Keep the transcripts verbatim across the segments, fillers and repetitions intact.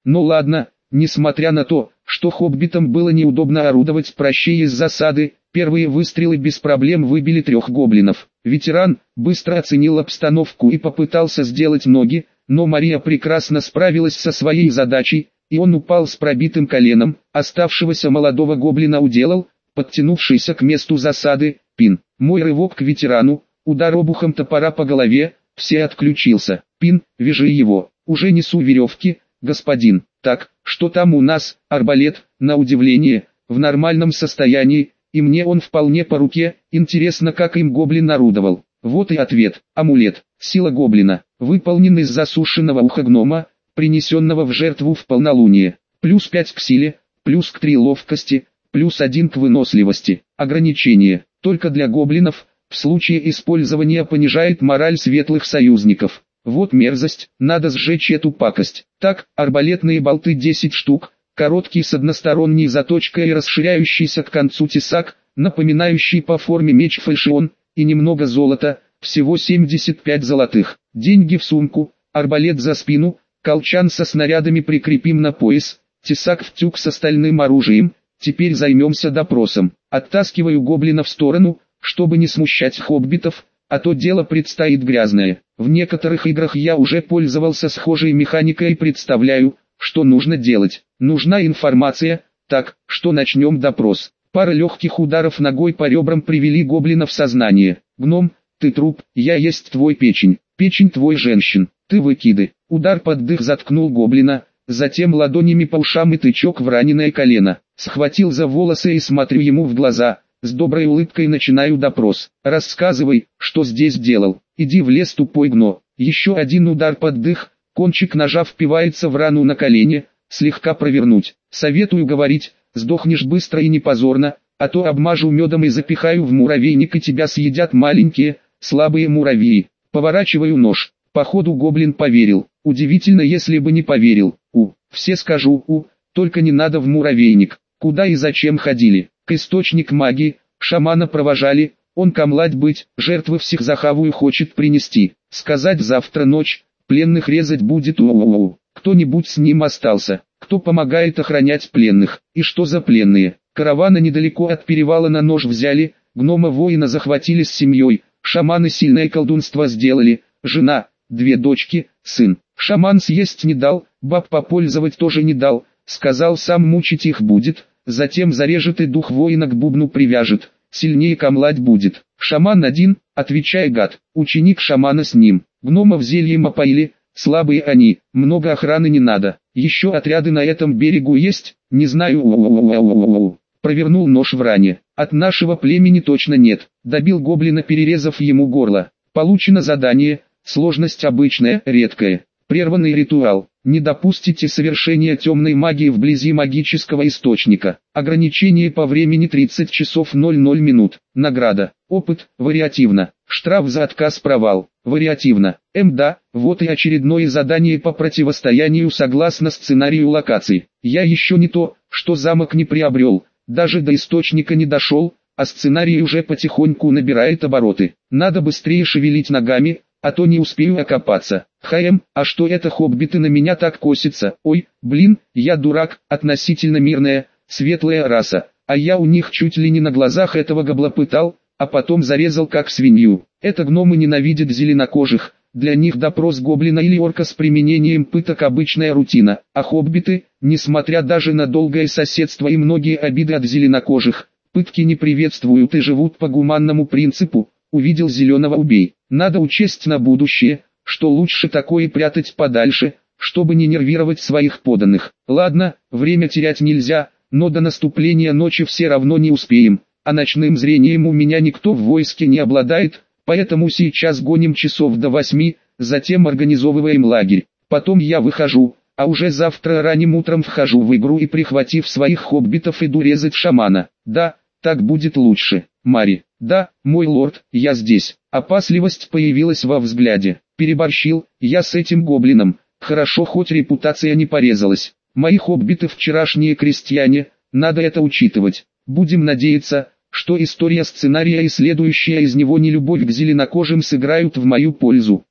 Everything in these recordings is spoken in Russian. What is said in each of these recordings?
Ну ладно, несмотря на то, что хоббитам было неудобно орудовать пращей из засады, первые выстрелы без проблем выбили трех гоблинов. Ветеран быстро оценил обстановку и попытался сделать ноги, но Мария прекрасно справилась со своей задачей, и он упал с пробитым коленом. Оставшегося молодого гоблина уделал, подтянувшийся к месту засады, Пин. Мой рывок к ветерану, удар обухом топора по голове, все отключился. Пин, вяжи его, уже несу веревки, господин. Так, что там у нас? Арбалет, на удивление, в нормальном состоянии, и мне он вполне по руке. Интересно, как им гоблин орудовал. Вот и ответ. Амулет, сила гоблина, выполнен из засушенного уха гнома, принесенного в жертву в полнолуние. Плюс пять к силе, плюс к три ловкости, плюс один к выносливости. Ограничение, только для гоблинов, в случае использования понижает мораль светлых союзников. Вот мерзость, надо сжечь эту пакость. Так, арбалетные болты десять штук, короткий с односторонней заточкой и расширяющийся к концу тесак, напоминающий по форме меч фальшион, и немного золота, всего семьдесят пять золотых. Деньги в сумку, арбалет за спину, колчан со снарядами прикрепим на пояс, тесак в тюк с остальным оружием. Теперь займемся допросом. Оттаскиваю гоблина в сторону, чтобы не смущать хоббитов, а то дело предстоит грязное. В некоторых играх я уже пользовался схожей механикой и представляю, что нужно делать. Нужна информация, так, что начнем допрос. Пара легких ударов ногой по ребрам привели гоблина в сознание. Гном, ты труп, я есть твой печень, печень твой женщин, ты выкиды. Удар под дых заткнул гоблина, затем ладонями по ушам и тычок в раненое колено. Схватил за волосы и смотрю ему в глаза. С доброй улыбкой начинаю допрос. Рассказывай, что здесь делал. Иди в лес, тупой гно. Еще один удар под дых, кончик ножа впивается в рану на колене, слегка провернуть. Советую говорить, сдохнешь быстро и не позорно, а то обмажу медом и запихаю в муравейник, и тебя съедят маленькие, слабые муравьи. Поворачиваю нож. Походу гоблин поверил. Удивительно, если бы не поверил. У, все скажу, у, только не надо в муравейник. Куда и зачем ходили? К источник магии, шамана провожали, он камлать быть, жертвы всех захавую хочет принести. Сказать завтра ночь, пленных резать будет, у-у-у. Кто-нибудь с ним остался, кто помогает охранять пленных, и что за пленные? Каравана недалеко от перевала на нож взяли, гнома-воина захватили с семьей, шаманы сильное колдунство сделали, жена, две дочки, сын. Шаман съесть не дал, баб попользовать тоже не дал, сказал сам мучить их будет. Затем зарежет и дух воина к бубну привяжет, сильнее камлать будет. Шаман один, отвечай гад, ученик шамана с ним. Гномов зельем опоили, слабые они, много охраны не надо. Еще отряды на этом берегу есть, не знаю. У-у-у-у-у-у. Провернул нож в ране. От нашего племени точно нет. Добил гоблина, перерезав ему горло. Получено задание, сложность обычная, редкая. Прерванный ритуал. Не допустите совершения темной магии вблизи магического источника. Ограничение по времени тридцать часов ноль ноль минут. Награда. Опыт. Вариативно. Штраф за отказ, провал. Вариативно. Мда. Вот и очередное задание по противостоянию согласно сценарию локаций. Я еще не то, что замок не приобрел. Даже до источника не дошел, а сценарий уже потихоньку набирает обороты. Надо быстрее шевелить ногами, а то не успею окопаться. Хм, а что это хоббиты на меня так косятся? Ой, блин, я дурак, относительно мирная, светлая раса, а я у них чуть ли не на глазах этого гобла пытал, а потом зарезал как свинью. Это гномы ненавидят зеленокожих, для них допрос гоблина или орка с применением пыток обычная рутина, а хоббиты, несмотря даже на долгое соседство и многие обиды от зеленокожих, пытки не приветствуют и живут по гуманному принципу. Увидел зеленого — убей. Надо учесть на будущее, что лучше такое прятать подальше, чтобы не нервировать своих подданных. Ладно, время терять нельзя, но до наступления ночи все равно не успеем, а ночным зрением у меня никто в войске не обладает, поэтому сейчас гоним часов до восьми, затем организовываем лагерь. Потом я выхожу, а уже завтра ранним утром вхожу в игру и, прихватив своих хоббитов, иду резать шамана. Да, так будет лучше. Мари. Да, мой лорд, я здесь. Опасливость появилась во взгляде. Переборщил, я с этим гоблином. Хорошо, хоть репутация не порезалась. Мои хоббиты вчерашние крестьяне, надо это учитывать. Будем надеяться, что история сценария и следующая из него нелюбовь к зеленокожим сыграют в мою пользу.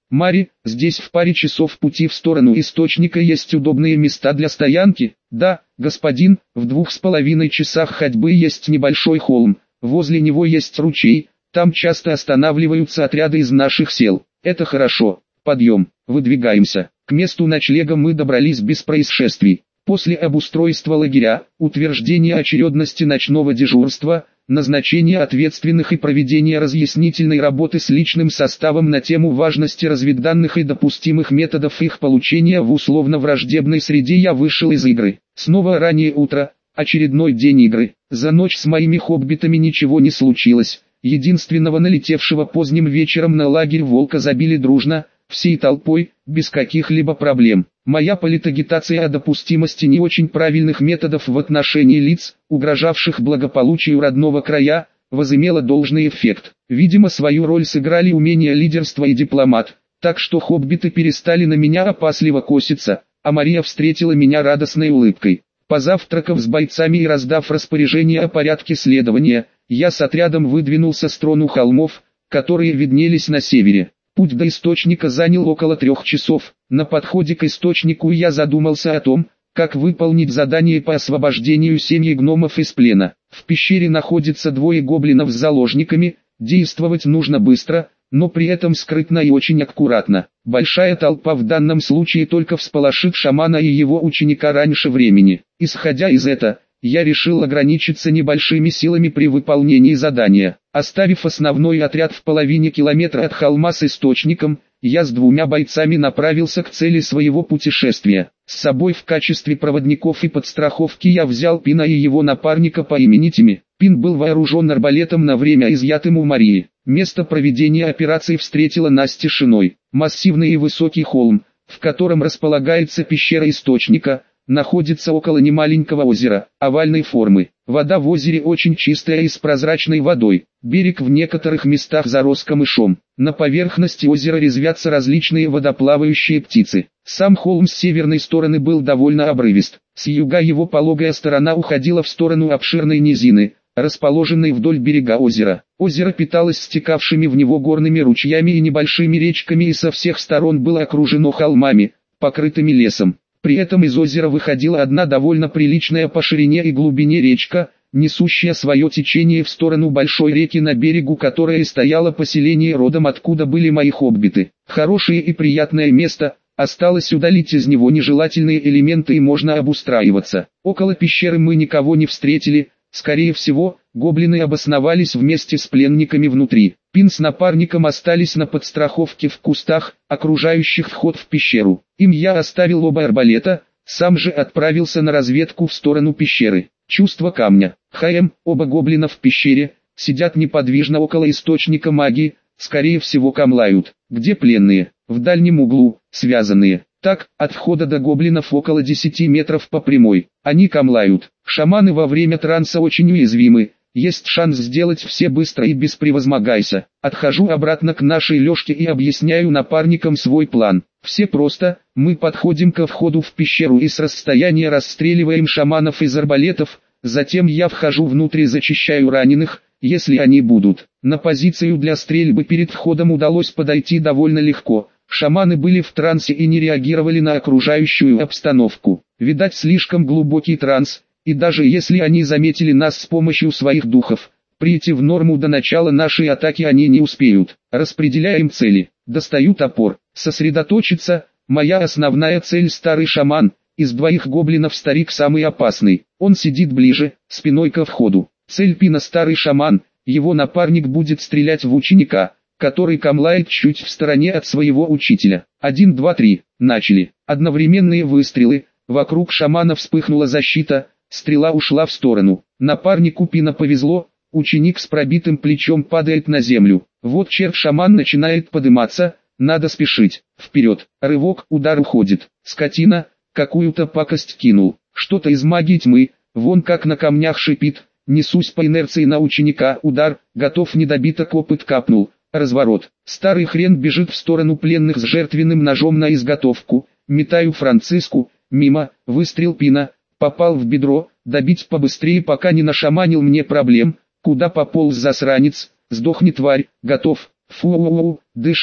Мари, здесь в паре часов пути в сторону источника есть удобные места для стоянки? Да, господин, в двух с половиной часах ходьбы есть небольшой холм, возле него есть ручей, там часто останавливаются отряды из наших сел. Это хорошо. Подъем, выдвигаемся. К месту ночлега мы добрались без происшествий. После обустройства лагеря, утверждения очередности ночного дежурства, назначения ответственных и проведения разъяснительной работы с личным составом на тему важности разведданных и допустимых методов их получения в условно-враждебной среде я вышел из игры. Снова раннее утро, очередной день игры. За ночь с моими хоббитами ничего не случилось. Единственного налетевшего поздним вечером на лагерь волка забили дружно, всей толпой, без каких-либо проблем. Моя политагитация о допустимости не очень правильных методов в отношении лиц, угрожавших благополучию родного края, возымела должный эффект. Видимо, свою роль сыграли умение лидерства и дипломат, так что хоббиты перестали на меня опасливо коситься, а Мария встретила меня радостной улыбкой. Позавтракав с бойцами и раздав распоряжение о порядке следования, я с отрядом выдвинулся с трону холмов, которые виднелись на севере. Путь до источника занял около трех часов. На подходе к источнику я задумался о том, как выполнить задание по освобождению семьи гномов из плена. В пещере находится двое гоблинов с заложниками, действовать нужно быстро, но при этом скрытно и очень аккуратно. Большая толпа в данном случае только всполошит шамана и его ученика раньше времени. Исходя из этого, я решил ограничиться небольшими силами при выполнении задания. Оставив основной отряд в половине километра от холма с источником, я с двумя бойцами направился к цели своего путешествия. С собой в качестве проводников и подстраховки я взял Пина и его напарника по имени Тими. Пин был вооружен арбалетом на время изъятым у Марии. Место проведения операции встретило нас тишиной. Массивный и высокий холм, в котором располагается пещера источника, находится около немаленького озера, овальной формы. Вода в озере очень чистая и с прозрачной водой. Берег в некоторых местах зарос камышом. На поверхности озера резвятся различные водоплавающие птицы. Сам холм с северной стороны был довольно обрывист. С юга его пологая сторона уходила в сторону обширной низины, расположенной вдоль берега озера. Озеро питалось стекавшими в него горными ручьями и небольшими речками и со всех сторон было окружено холмами, покрытыми лесом. При этом из озера выходила одна довольно приличная по ширине и глубине речка, несущая свое течение в сторону большой реки, на берегу которой стояло поселение, родом откуда были мои хоббиты. Хорошее и приятное место, осталось удалить из него нежелательные элементы и можно обустраиваться. Около пещеры мы никого не встретили, скорее всего, гоблины обосновались вместе с пленниками внутри. Пин с напарником остались на подстраховке в кустах, окружающих вход в пещеру. Им я оставил оба арбалета, сам же отправился на разведку в сторону пещеры. Чувство камня. ХМ, оба гоблина в пещере, сидят неподвижно около источника магии, скорее всего камлают. Где пленные? В дальнем углу, связанные. Так, от входа до гоблинов около десяти метров по прямой. Они камлают. Шаманы во время транса очень уязвимы. Есть шанс сделать все быстро и без превозмогайся. Отхожу обратно к нашей лёжке и объясняю напарникам свой план. Все просто, мы подходим ко входу в пещеру и с расстояния расстреливаем шаманов из арбалетов, затем я вхожу внутрь и зачищаю раненых, если они будут. На позицию для стрельбы перед входом удалось подойти довольно легко. Шаманы были в трансе и не реагировали на окружающую обстановку. Видать, слишком глубокий транс. И даже если они заметили нас с помощью своих духов, прийти в норму до начала нашей атаки они не успеют. Распределяем цели. Достаю топор. Сосредоточиться. Моя основная цель — старый шаман. Из двоих гоблинов старик самый опасный. Он сидит ближе, спиной ко входу. Цель Пина — старый шаман. Его напарник будет стрелять в ученика, который камлает чуть в стороне от своего учителя. Один, два, три. Начали. Одновременные выстрелы. Вокруг шамана вспыхнула защита. Стрела ушла в сторону. Напарнику Пина повезло, ученик с пробитым плечом падает на землю. Вот черт-шаман начинает подниматься, надо спешить. Вперед, рывок, удар, уходит. Скотина, какую-то пакость кинул. Что-то из магии тьмы, вон как на камнях шипит. Несусь по инерции на ученика, удар, готов, недобиток, опыт капнул. Разворот. Старый хрен бежит в сторону пленных с жертвенным ножом на изготовку. Метаю Франциску, мимо, выстрел Пина. Попал в бедро, добить побыстрее, пока не нашаманил мне проблем. Куда пополз засранец? Сдохни, тварь, готов. Фу, дышим,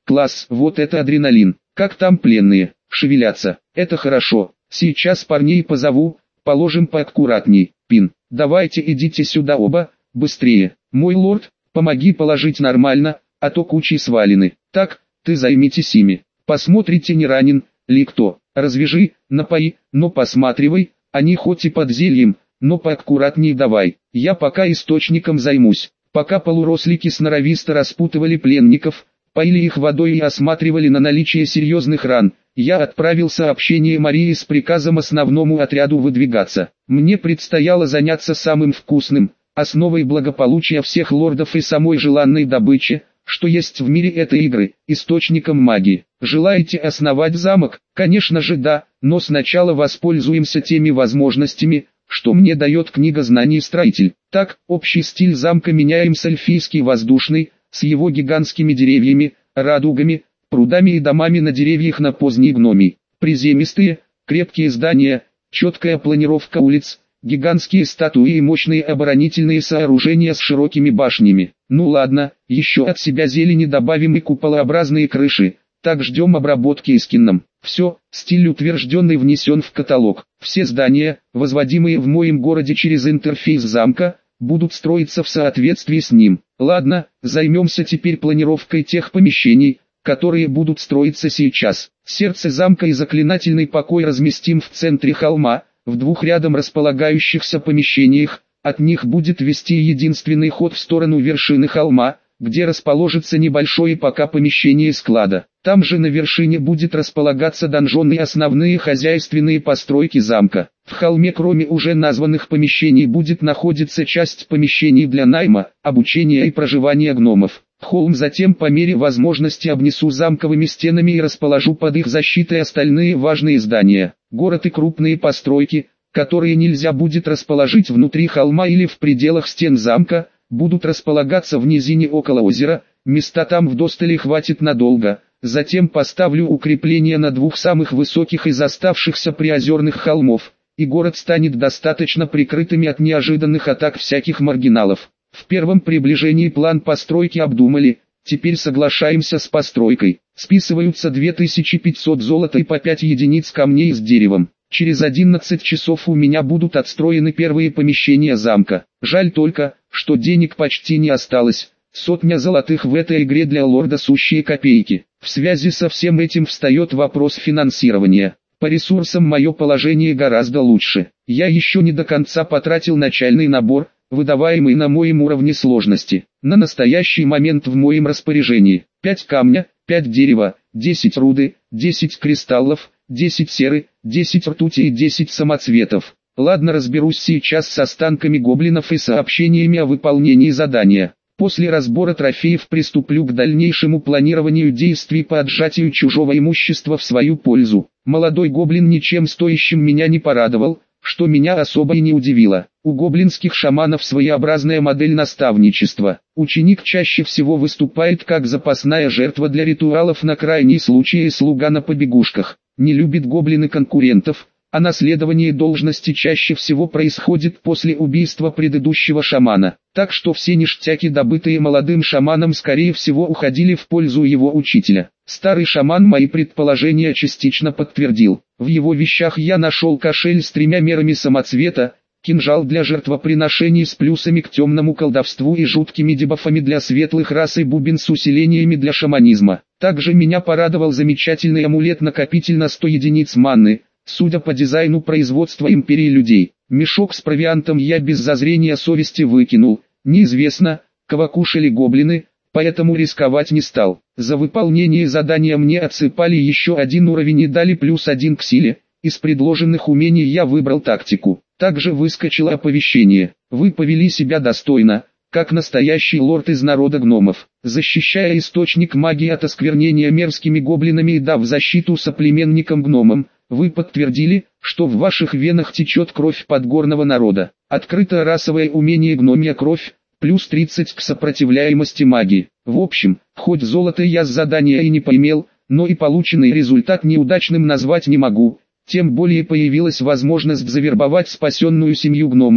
Класс, вот это адреналин. Как там пленные? Шевелятся. Это хорошо. Сейчас парней позову, положим поаккуратней. Пин, давайте идите сюда оба, быстрее. Мой лорд, помоги положить нормально, а то кучи свалены. Так, ты займитесь ими. Посмотрите, не ранен ли кто. Развяжи, напои, но посматривай, они хоть и под зельем, но поаккуратней давай. Я пока источником займусь. Пока полурослики сноровисто распутывали пленников, поили их водой и осматривали на наличие серьезных ран, я отправил сообщение Марии с приказом основному отряду выдвигаться. Мне предстояло заняться самым вкусным, основой благополучия всех лордов и самой желанной добычи, что есть в мире этой игры, источником магии. Желаете основать замок? Конечно же да, но сначала воспользуемся теми возможностями, что мне дает книга знаний «Строитель». Так, общий стиль замка меняем с эльфийский воздушный, с его гигантскими деревьями, радугами, прудами и домами на деревьях на поздний гномий. Приземистые, крепкие здания, четкая планировка улиц, гигантские статуи и мощные оборонительные сооружения с широкими башнями. Ну ладно, еще от себя зелени добавим и куполообразные крыши. Так ждем обработки эскином. Все, стиль утвержденный внесен в каталог. Все здания, возводимые в моем городе через интерфейс замка, будут строиться в соответствии с ним. Ладно, займемся теперь планировкой тех помещений, которые будут строиться сейчас. Сердце замка и заклинательный покой разместим в центре холма, в двух рядом располагающихся помещениях. От них будет вести единственный ход в сторону вершины холма, где расположится небольшое пока помещение склада. Там же на вершине будет располагаться донжон и основные хозяйственные постройки замка. В холме кроме уже названных помещений будет находиться часть помещений для найма, обучения и проживания гномов. Холм затем по мере возможности обнесу замковыми стенами и расположу под их защитой остальные важные здания. Город и крупные постройки, которые нельзя будет расположить внутри холма или в пределах стен замка, будут располагаться в низине около озера, места там вдосталь хватит надолго. Затем поставлю укрепления на двух самых высоких из оставшихся приозерных холмов, и город станет достаточно прикрытыми от неожиданных атак всяких маргиналов. В первом приближении план постройки обдумали, теперь соглашаемся с постройкой. Списываются две тысячи пятьсот золота и по пять единиц камней с деревом. Через одиннадцать часов у меня будут отстроены первые помещения замка. Жаль только, что денег почти не осталось. Сотня золотых в этой игре для лорда сущие копейки. В связи со всем этим встает вопрос финансирования. По ресурсам мое положение гораздо лучше. Я еще не до конца потратил начальный набор, выдаваемый на моем уровне сложности. На настоящий момент в моем распоряжении пять камня, пять дерева, десять руды, десять кристаллов, десять серы, десять ртути и десять самоцветов. Ладно, разберусь сейчас с останками гоблинов и сообщениями о выполнении задания. После разбора трофеев приступлю к дальнейшему планированию действий по отжатию чужого имущества в свою пользу. Молодой гоблин ничем стоящим меня не порадовал, что меня особо и не удивило. У гоблинских шаманов своеобразная модель наставничества. Ученик чаще всего выступает как запасная жертва для ритуалов на крайний случай и слуга на побегушках. Не любит гоблины конкурентов, а наследование должности чаще всего происходит после убийства предыдущего шамана. Так что все ништяки, добытые молодым шаманом, скорее всего уходили в пользу его учителя. Старый шаман мои предположения частично подтвердил. В его вещах я нашел кошель с тремя мерами самоцвета, кинжал для жертвоприношений с плюсами к темному колдовству и жуткими дебафами для светлых рас и бубен с усилениями для шаманизма. Также меня порадовал замечательный амулет-накопитель на сто единиц манны, судя по дизайну производства империи людей. Мешок с провиантом я без зазрения совести выкинул. Неизвестно, кого кушали гоблины, поэтому рисковать не стал. За выполнение задания мне отсыпали еще один уровень и дали плюс один к силе. Из предложенных умений я выбрал тактику. Также выскочило оповещение. Вы повели себя достойно, как настоящий лорд из народа гномов, защищая источник магии от осквернения мерзкими гоблинами и дав защиту соплеменникам-гномам. Вы подтвердили, что в ваших венах течет кровь подгорного народа. Открыто расовое умение гномья кровь, плюс тридцать к сопротивляемости магии. В общем, хоть золото я с задания и не поимел, но и полученный результат неудачным назвать не могу. Тем более появилась возможность завербовать спасенную семью гномов,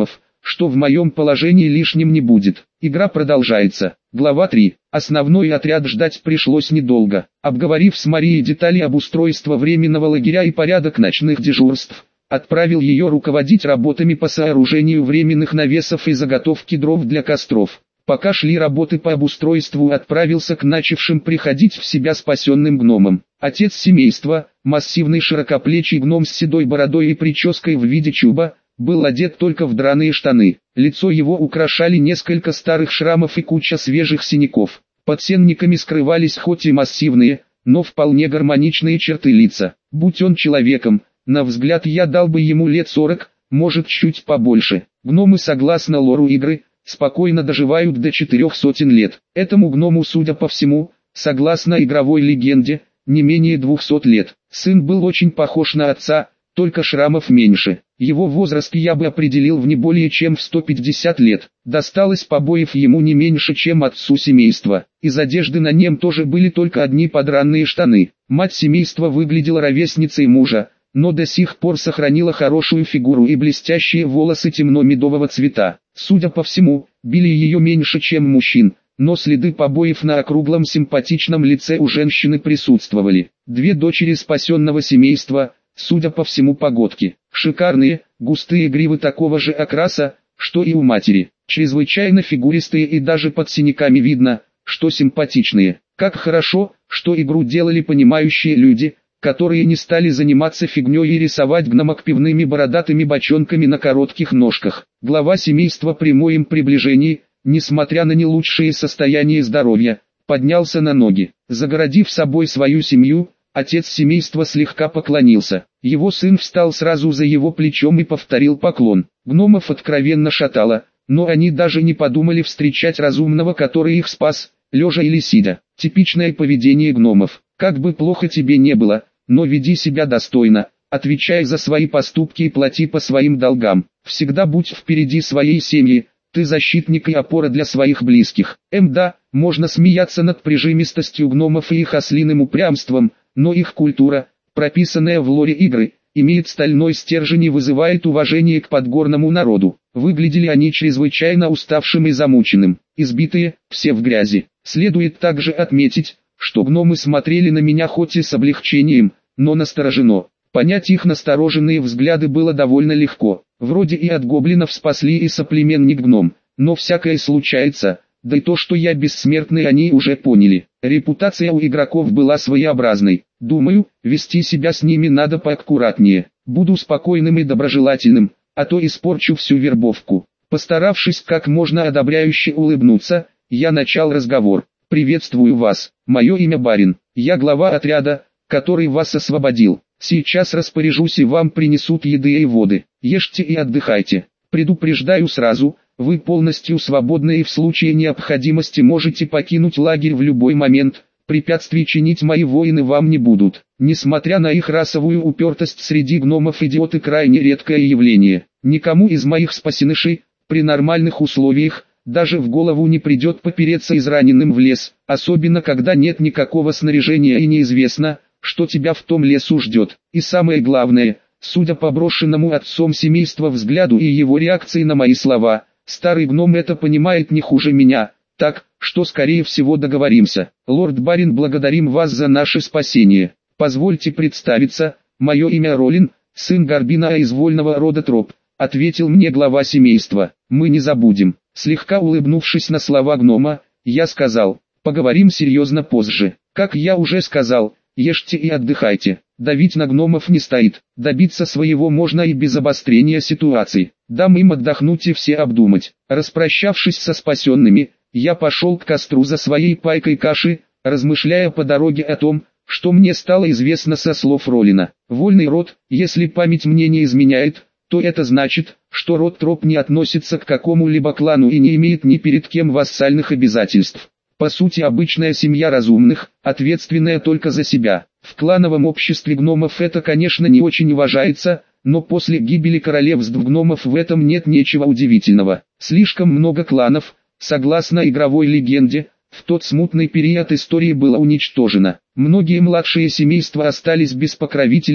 что в моем положении лишним не будет. Игра продолжается. Глава три. Основной отряд ждать пришлось недолго. Обговорив с Марией детали обустройства временного лагеря и порядок ночных дежурств, отправил ее руководить работами по сооружению временных навесов и заготовке дров для костров. Пока шли работы по обустройству, отправился к начавшим приходить в себя спасенным гномам. Отец семейства, массивный широкоплечий гном с седой бородой и прической в виде чуба, был одет только в драные штаны. Лицо его украшали несколько старых шрамов и куча свежих синяков. Под сенниками скрывались хоть и массивные, но вполне гармоничные черты лица. Будь он человеком, на взгляд я дал бы ему лет сорок, может чуть побольше. Гномы, согласно лору игры, спокойно доживают до четырех сотен лет. Этому гному, судя по всему, согласно игровой легенде, не менее двухсот лет. Сын был очень похож на отца, только шрамов меньше. Его возраст я бы определил в не более чем в сто пятьдесят лет. Досталось побоев ему не меньше, чем отцу семейства. Из одежды на нем тоже были только одни подранные штаны. Мать семейства выглядела ровесницей мужа, но до сих пор сохранила хорошую фигуру и блестящие волосы темно-медового цвета. Судя по всему, били ее меньше, чем мужчин, но следы побоев на округлом симпатичном лице у женщины присутствовали. Две дочери спасенного семейства, судя по всему, погодки. Шикарные, густые гривы такого же окраса, что и у матери. Чрезвычайно фигуристые и даже под синяками видно, что симпатичные. Как хорошо, что игру делали понимающие люди, которые не стали заниматься фигней и рисовать гномок пивными бородатыми бочонками на коротких ножках. Глава семейства при моем приближении, несмотря на не лучшее состояние здоровья, поднялся на ноги. Загородив собой свою семью, отец семейства слегка поклонился. Его сын встал сразу за его плечом и повторил поклон. Гномов откровенно шатало, но они даже не подумали встречать разумного, который их спас, лежа или сидя. Типичное поведение гномов. Как бы плохо тебе не было, но веди себя достойно, отвечай за свои поступки и плати по своим долгам. Всегда будь впереди своей семьи, ты защитник и опора для своих близких. Эм да, можно смеяться над прижимистостью гномов и их ослиным упрямством, но их культура, прописанная в лоре игры, имеет стальной стержень и вызывает уважение к подгорному народу. Выглядели они чрезвычайно уставшим и замученным, избитые, все в грязи. Следует также отметить, что гномы смотрели на меня хоть и с облегчением, но настороженно. Понять их настороженные взгляды было довольно легко. Вроде и от гоблинов спасли и соплеменник гном, но всякое случается, да и то, что я бессмертный, они уже поняли. Репутация у игроков была своеобразной. Думаю, вести себя с ними надо поаккуратнее. Буду спокойным и доброжелательным, а то испорчу всю вербовку. Постаравшись как можно одобряюще улыбнуться, я начал разговор. «Приветствую вас, мое имя Барин, я глава отряда, который вас освободил. Сейчас распоряжусь и вам принесут еды и воды. Ешьте и отдыхайте. Предупреждаю сразу, вы полностью свободны и в случае необходимости можете покинуть лагерь в любой момент. Препятствий чинить мои воины вам не будут». Несмотря на их расовую упертость, среди гномов идиоты крайне редкое явление. Никому из моих спасенышей, при нормальных условиях, даже в голову не придет попереться израненным в лес, особенно когда нет никакого снаряжения и неизвестно, что тебя в том лесу ждет. И самое главное, судя по брошенному отцом семейства взгляду и его реакции на мои слова, старый гном это понимает не хуже меня, так, что скорее всего договоримся. Лорд Барин, благодарим вас за наше спасение. Позвольте представиться, мое имя Ролин, сын Горбина из вольного рода Троп, ответил мне глава семейства. Мы не забудем. Слегка улыбнувшись на слова гнома, я сказал, поговорим серьезно позже. Как я уже сказал, ешьте и отдыхайте. Давить на гномов не стоит. Добиться своего можно и без обострения ситуации. Дам им отдохнуть и все обдумать. Распрощавшись со спасенными, я пошел к костру за своей пайкой каши, размышляя по дороге о том, что мне стало известно со слов Ролина. Вольный род, если память мне не изменяет, то это значит, что род Троп не относится к какому-либо клану и не имеет ни перед кем вассальных обязательств. По сути, обычная семья разумных, ответственная только за себя. В клановом обществе гномов это, конечно, не очень уважается, но после гибели королевств гномов в этом нет ничего удивительного. Слишком много кланов, согласно игровой легенде, в тот смутный период истории было уничтожено. Многие младшие семейства остались без покровителей,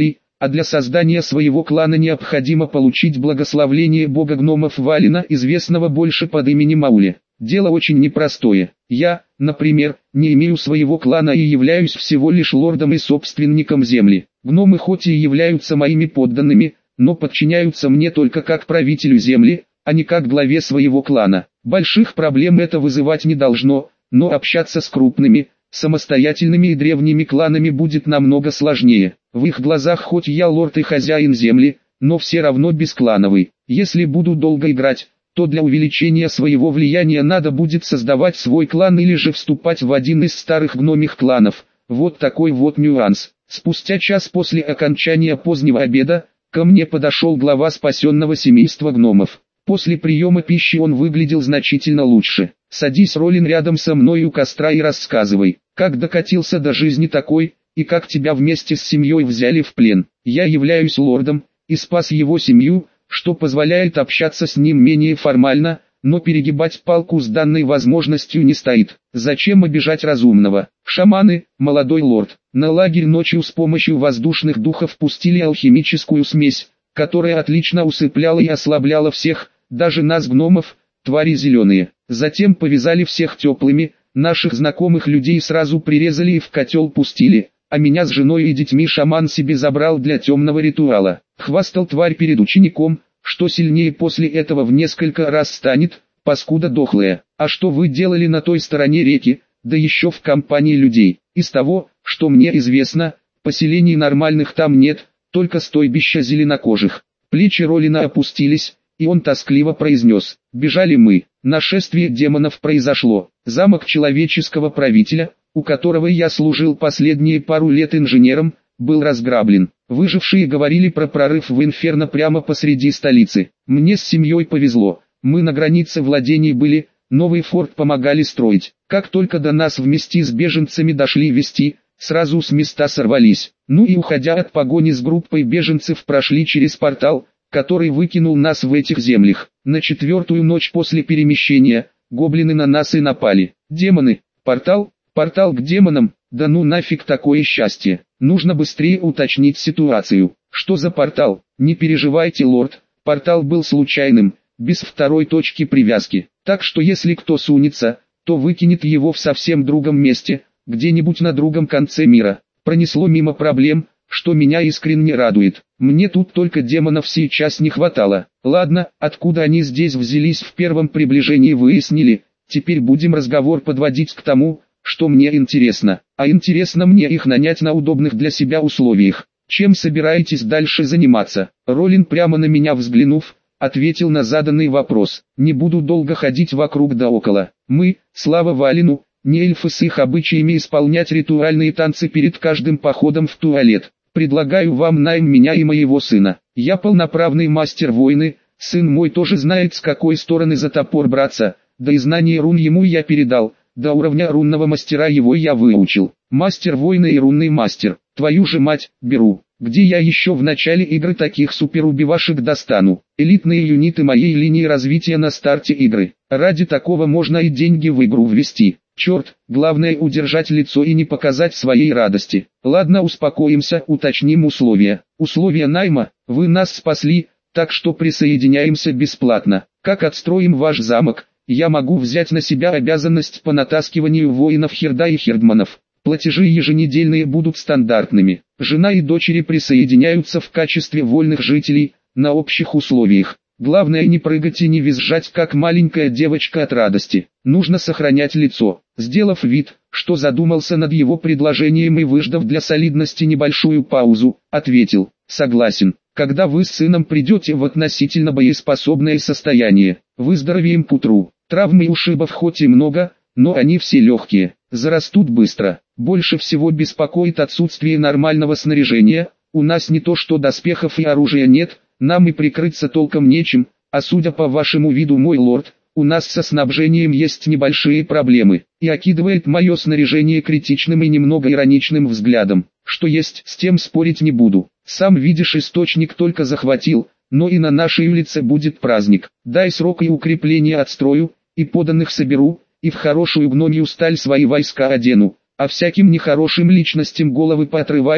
а для создания своего клана необходимо получить благословление бога гномов Валина, известного больше под именем Маули. Дело очень непростое. Я, например, не имею своего клана и являюсь всего лишь лордом и собственником земли. Гномы хоть и являются моими подданными, но подчиняются мне только как правителю земли, а не как главе своего клана. Больших проблем это вызывать не должно, но общаться с крупными, самостоятельными и древними кланами будет намного сложнее. В их глазах хоть я лорд и хозяин земли, но все равно бесклановый. Если буду долго играть, то для увеличения своего влияния надо будет создавать свой клан или же вступать в один из старых гномих кланов. Вот такой вот нюанс. Спустя час после окончания позднего обеда, ко мне подошел глава спасенного семейства гномов. После приема пищи он выглядел значительно лучше. «Садись, Ролин, рядом со мной у костра и рассказывай, как докатился до жизни такой, и как тебя вместе с семьей взяли в плен. Я являюсь лордом, и спас его семью, что позволяет общаться с ним менее формально, но перегибать палку с данной возможностью не стоит. Зачем обижать разумного? Шаманы, молодой лорд, на лагерь ночью с помощью воздушных духов пустили алхимическую смесь, которая отлично усыпляла и ослабляла всех, даже нас гномов, твари зеленые. Затем повязали всех теплыми, наших знакомых людей сразу прирезали и в котел пустили, а меня с женой и детьми шаман себе забрал для темного ритуала. Хвастал тварь перед учеником, что сильнее после этого в несколько раз станет, паскуда дохлая. А что вы делали на той стороне реки, да еще в компании людей? Из того, что мне известно, поселений нормальных там нет, только стойбища зеленокожих. Плечи Ролина опустились, и он тоскливо произнес: «Бежали мы, нашествие демонов произошло. Замок человеческого правителя, у которого я служил последние пару лет инженером, был разграблен. Выжившие говорили про прорыв в инферно прямо посреди столицы. Мне с семьей повезло, мы на границе владений были, новый форт помогали строить. Как только до нас вместе с беженцами дошли вести, сразу с места сорвались. Ну и уходя от погони с группой беженцев прошли через портал, который выкинул нас в этих землях. На четвертую ночь после перемещения, гоблины на нас и напали. Демоны, портал, портал к демонам, да ну нафиг такое счастье. Нужно быстрее уточнить ситуацию. Что за портал? Не переживайте, лорд, портал был случайным, без второй точки привязки. Так что если кто сунется, то выкинет его в совсем другом месте, где-нибудь на другом конце мира. Пронесло мимо проблем, что меня искренне радует. Мне тут только демонов сейчас не хватало. Ладно, откуда они здесь взялись в первом приближении выяснили, теперь будем разговор подводить к тому, что мне интересно. А интересно мне их нанять на удобных для себя условиях. Чем собираетесь дальше заниматься? Ролин, прямо на меня взглянув, ответил на заданный вопрос. Не буду долго ходить вокруг да около. Мы, слава Валину, не эльфы с их обычаями исполнять ритуальные танцы перед каждым походом в туалет. Предлагаю вам найм меня и моего сына. Я полноправный мастер войны, сын мой тоже знает, с какой стороны за топор браться, да и знание рун ему я передал, до уровня рунного мастера его я выучил. Мастер войны и рунный мастер, твою же мать, беру. Где я еще в начале игры таких суперубивашек достану? Элитные юниты моей линии развития на старте игры. Ради такого можно и деньги в игру ввести. Черт, главное удержать лицо и не показать своей радости. Ладно, успокоимся, уточним условия. Условия найма: вы нас спасли, так что присоединяемся бесплатно. Как отстроим ваш замок, я могу взять на себя обязанность по натаскиванию воинов Хирда и Хирдманов. Платежи еженедельные будут стандартными. Жена и дочери присоединяются в качестве вольных жителей, на общих условиях. Главное не прыгать и не визжать, как маленькая девочка от радости. Нужно сохранять лицо. Сделав вид, что задумался над его предложением и выждав для солидности небольшую паузу, ответил: согласен. Когда вы с сыном придете в относительно боеспособное состояние, выздоровеем к утру. Травм и ушибов хоть и много, но они все легкие, зарастут быстро. Больше всего беспокоит отсутствие нормального снаряжения. У нас не то что доспехов и оружия нет, нам и прикрыться толком нечем, а судя по вашему виду, мой лорд, у нас со снабжением есть небольшие проблемы. И окидывает мое снаряжение критичным и немного ироничным взглядом. Что есть, с тем спорить не буду. Сам видишь, источник только захватил, но и на нашей улице будет праздник. Дай срок и укрепление отстрою, и поданных соберу, и в хорошую гномью сталь свои войска одену, а всяким нехорошим личностям головы поотрываю,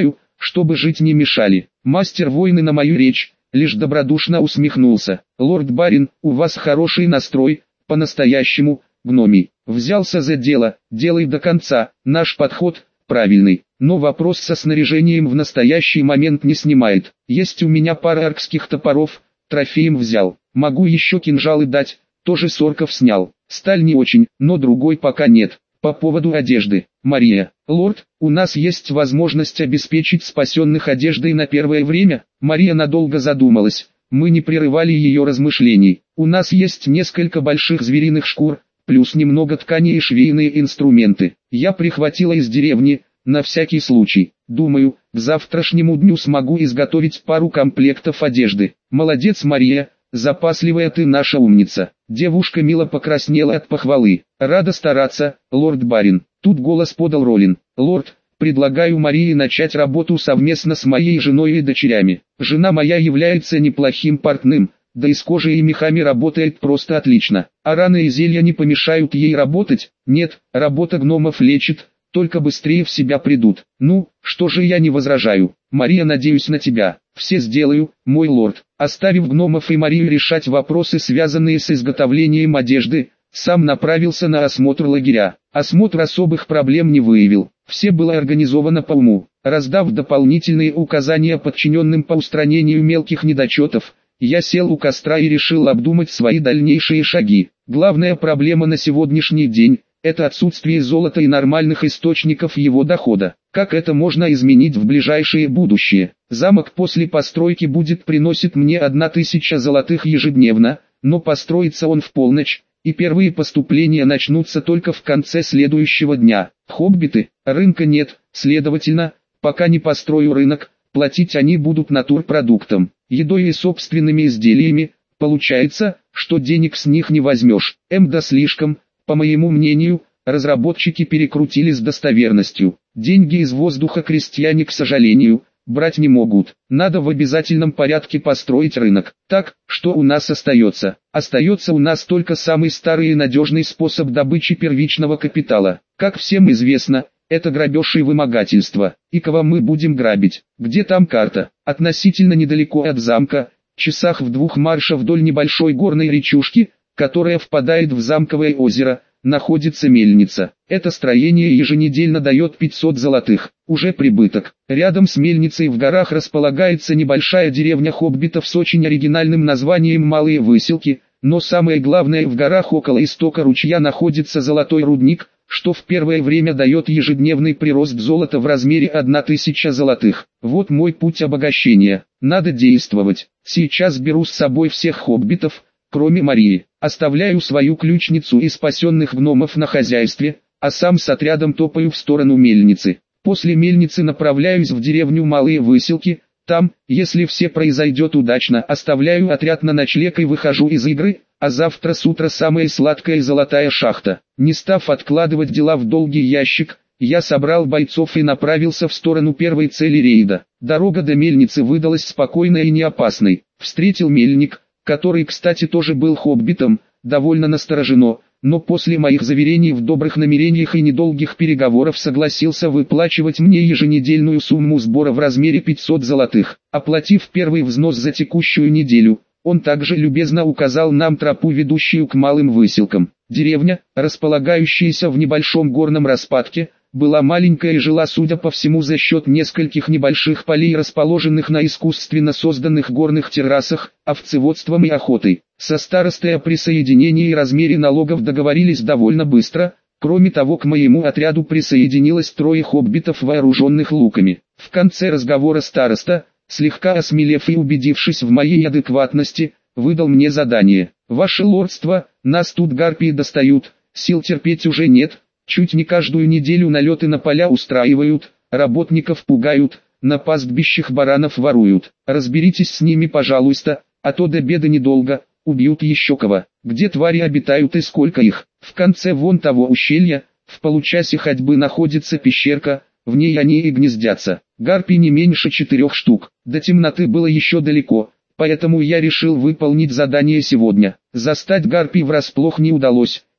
чтобы жить не мешали. Мастер войны на мою речь лишь добродушно усмехнулся. Лорд Барин, у вас хороший настрой, по-настоящему, гномий. Взялся за дело, делай до конца, наш подход правильный. Но вопрос со снаряжением в настоящий момент не снимает. Есть у меня пара аркских топоров, трофеем взял. Могу еще кинжалы дать, тоже с орков снял. Сталь не очень, но другой пока нет. По поводу одежды. Мария, лорд, у нас есть возможность обеспечить спасенных одеждой на первое время? Мария надолго задумалась. Мы не прерывали ее размышлений. У нас есть несколько больших звериных шкур, плюс немного ткани и швейные инструменты. Я прихватила из деревни, на всякий случай. Думаю, к завтрашнему дню смогу изготовить пару комплектов одежды. Молодец, Мария, запасливая ты наша умница. Девушка мило покраснела от похвалы. Рада стараться, лорд Барин. Тут голос подал Ролин. Лорд, предлагаю Марии начать работу совместно с моей женой и дочерями. Жена моя является неплохим портным, да и с кожей и мехами работает просто отлично. А раны и зелья не помешают ей работать? Нет, работа гномов лечит, только быстрее в себя придут. Ну, что же я не возражаю. Мария, надеюсь на тебя. Все сделаю, мой лорд. Оставив гномов и Марию решать вопросы, связанные с изготовлением одежды, сам направился на осмотр лагеря. Осмотр особых проблем не выявил. Все было организовано по уму. Раздав дополнительные указания подчиненным по устранению мелких недочетов, я сел у костра и решил обдумать свои дальнейшие шаги. Главная проблема на сегодняшний день – это отсутствие золота и нормальных источников его дохода. Как это можно изменить в ближайшее будущее? Замок после постройки будет приносить мне одна тысяча золотых ежедневно, но построится он в полночь, и первые поступления начнутся только в конце следующего дня. Хоббиты, рынка нет, следовательно, пока не построю рынок, платить они будут натурпродуктом, едой и собственными изделиями. Получается, что денег с них не возьмешь. Мда слишком, по моему мнению, разработчики перекрутили с достоверностью. Деньги из воздуха крестьяне, к сожалению, брать не могут. Надо в обязательном порядке построить рынок. Так, что у нас остается? Остается у нас только самый старый и надежный способ добычи первичного капитала. Как всем известно, это грабеж и вымогательство. И кого мы будем грабить? Где там карта? Относительно недалеко от замка, часах в двух марша вдоль небольшой горной речушки, которая впадает в замковое озеро, находится мельница. Это строение еженедельно дает пятьсот золотых, уже прибыток. Рядом с мельницей в горах располагается небольшая деревня хоббитов с очень оригинальным названием Малые Выселки, но самое главное, в горах около истока ручья находится золотой рудник, что в первое время дает ежедневный прирост золота в размере одна тысяча золотых. Вот мой путь обогащения. Надо действовать. Сейчас беру с собой всех хоббитов, кроме Марии. Оставляю свою ключницу и спасенных гномов на хозяйстве, а сам с отрядом топаю в сторону мельницы. После мельницы направляюсь в деревню Малые Выселки. Там, если все произойдет удачно, оставляю отряд на ночлег и выхожу из игры, а завтра с утра самая сладкая золотая шахта. Не став откладывать дела в долгий ящик, я собрал бойцов и направился в сторону первой цели рейда. Дорога до мельницы выдалась спокойной и не опасной. Встретил мельник, который, кстати, тоже был хоббитом, довольно настороженно, но после моих заверений в добрых намерениях и недолгих переговоров согласился выплачивать мне еженедельную сумму сбора в размере пятьсот золотых. Оплатив первый взнос за текущую неделю, он также любезно указал нам тропу, ведущую к Малым Выселкам. Деревня, располагающаяся в небольшом горном распадке, была маленькая и жила, судя по всему, за счет нескольких небольших полей, расположенных на искусственно созданных горных террасах, овцеводством и охотой. Со старостой о присоединении и размере налогов договорились довольно быстро. Кроме того, к моему отряду присоединилось трое хоббитов, вооруженных луками. В конце разговора староста, слегка осмелев и убедившись в моей адекватности, выдал мне задание. «Ваше лордство, нас тут гарпии достают, сил терпеть уже нет. Чуть не каждую неделю налеты на поля устраивают, работников пугают, на пастбищах баранов воруют. Разберитесь с ними, пожалуйста, а то до беды недолго, убьют еще кого. Где твари обитают и сколько их? В конце вон того ущелья, в получасе ходьбы находится пещерка, в ней они и гнездятся. Гарпий не меньше четырех штук. До темноты было еще далеко, поэтому я решил выполнить задание сегодня. Застать гарпий врасплох не удалось.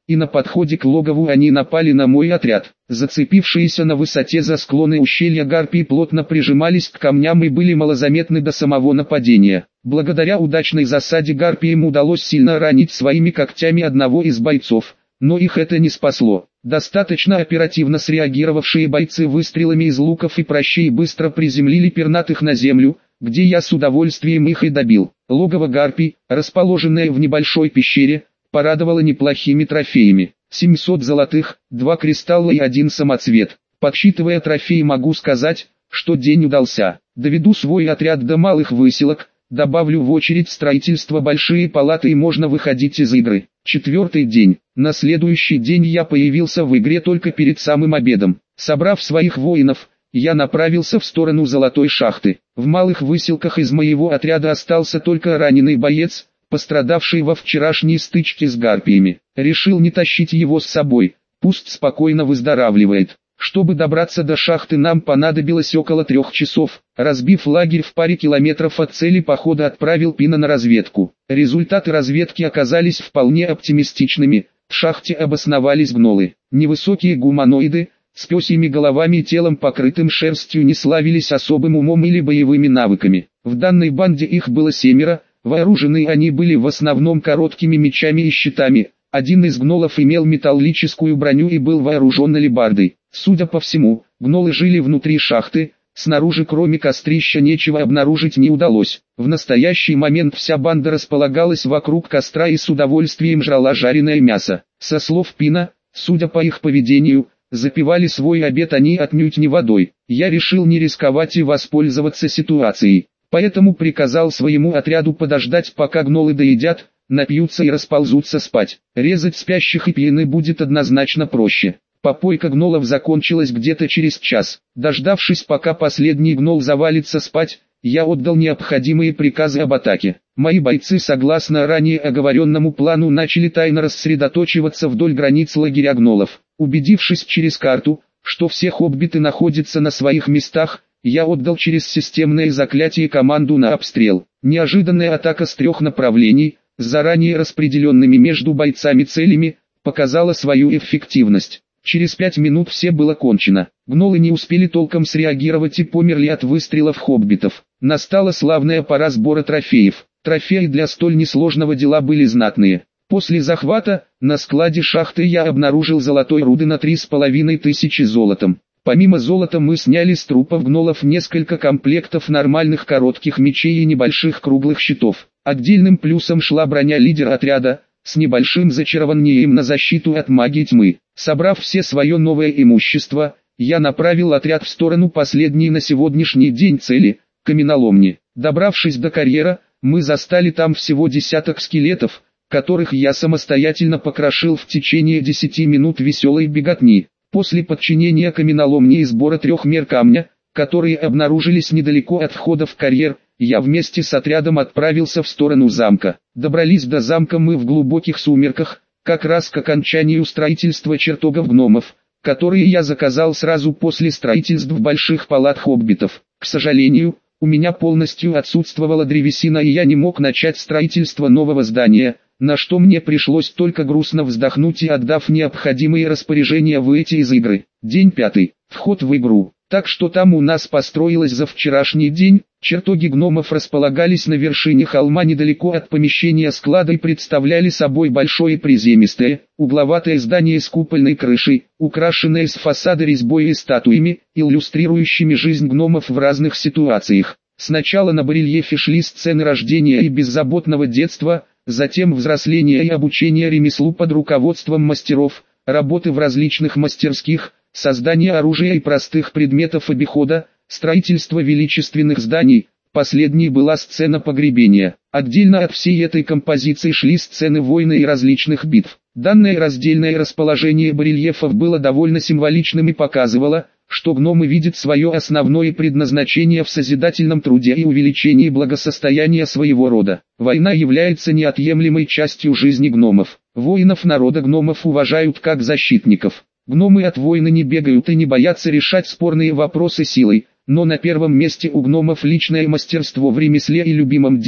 и на подходе к логову они напали на мой отряд. Зацепившиеся на высоте за склоны ущелья гарпии плотно прижимались к камням и были малозаметны до самого нападения. Благодаря удачной засаде гарпиям удалось сильно ранить своими когтями одного из бойцов, но их это не спасло. Достаточно оперативно среагировавшие бойцы выстрелами из луков и пращей быстро приземлили пернатых на землю, где я с удовольствием их и добил. Логово гарпий, расположенное в небольшой пещере, порадовало неплохими трофеями. семьсот золотых, два кристалла и один самоцвет. Подсчитывая трофеи, могу сказать, что день удался. Доведу свой отряд до малых выселок, добавлю в очередь строительства большие палаты и можно выходить из игры. Четвертый день. На следующий день я появился в игре только перед самым обедом. Собрав своих воинов, я направился в сторону Золотой шахты. В малых выселках из моего отряда остался только раненый боец, пострадавший во вчерашней стычке с гарпиями. Решил не тащить его с собой, пусть спокойно выздоравливает. Чтобы добраться до шахты, нам понадобилось около трех часов. Разбив лагерь в паре километров от цели похода, отправил Пина на разведку. Результаты разведки оказались вполне оптимистичными. В шахте обосновались гнолы. Невысокие гуманоиды, с пёсьими головами и телом покрытым шерстью, не славились особым умом или боевыми навыками. В данной банде их было семеро, вооружены они были в основном короткими мечами и щитами. Один из гнолов имел металлическую броню и был вооружен алебардой. Судя по всему, гнолы жили внутри шахты, снаружи кроме кострища ничего обнаружить не удалось. В настоящий момент вся банда располагалась вокруг костра и с удовольствием жрала жареное мясо. Со слов Пина, судя по их поведению, запивали свой обед они отнюдь не водой. Я решил не рисковать и воспользоваться ситуацией. Поэтому приказал своему отряду подождать, пока гнолы доедят, напьются и расползутся спать. Резать спящих и пьяны будет однозначно проще. Попойка гнолов закончилась где-то через час. Дождавшись, пока последний гнол завалится спать, я отдал необходимые приказы об атаке. Мои бойцы, согласно ранее оговоренному плану, начали тайно рассредоточиваться вдоль границ лагеря гнолов. Убедившись через карту, что все хоббиты находятся на своих местах, я отдал через системное заклятие команду на обстрел. Неожиданная атака с трех направлений, с заранее распределенными между бойцами целями, показала свою эффективность. Через пять минут все было кончено. Гнолы не успели толком среагировать и померли от выстрелов хоббитов. Настала славная пора сбора трофеев. Трофеи для столь несложного дела были знатные. После захвата, на складе шахты я обнаружил золотой руды на три с половиной тысячи золотом. Помимо золота мы сняли с трупов гнолов несколько комплектов нормальных коротких мечей и небольших круглых щитов. Отдельным плюсом шла броня лидера отряда, с небольшим зачарованием на защиту от магии тьмы. Собрав все свое новое имущество, я направил отряд в сторону последней на сегодняшний день цели – каменоломни. Добравшись до карьера, мы застали там всего десяток скелетов, которых я самостоятельно покрошил в течение десяти минут веселой беготни. После подчинения каменоломни и сбора трех мер камня, которые обнаружились недалеко от входа в карьер, я вместе с отрядом отправился в сторону замка. Добрались до замка мы в глубоких сумерках, как раз к окончанию строительства чертогов гномов, которые я заказал сразу после строительств больших палат хоббитов. К сожалению, у меня полностью отсутствовала древесина и я не мог начать строительство нового здания, на что мне пришлось только грустно вздохнуть и, отдав необходимые распоряжения, выйти из игры. День пятый. Вход в игру. Так что там у нас построилось за вчерашний день. Чертоги гномов располагались на вершине холма недалеко от помещения склада и представляли собой большое приземистое, угловатое здание с купольной крышей, украшенное с фасада резьбой и статуями, иллюстрирующими жизнь гномов в разных ситуациях. Сначала на барельефе шли сцены рождения и беззаботного детства, затем взросления и обучения ремеслу под руководством мастеров, работы в различных мастерских, создание оружия и простых предметов обихода, строительство величественных зданий. Последней была сцена погребения. Отдельно от всей этой композиции шли сцены войны и различных битв. Данное раздельное расположение барельефов было довольно символичным и показывало, что гномы видят свое основное предназначение в созидательном труде и увеличении благосостояния своего рода. Война является неотъемлемой частью жизни гномов. Воинов народа гномов уважают как защитников. Гномы от войны не бегают и не боятся решать спорные вопросы силой, но на первом месте у гномов личное мастерство в ремесле и любимом деле.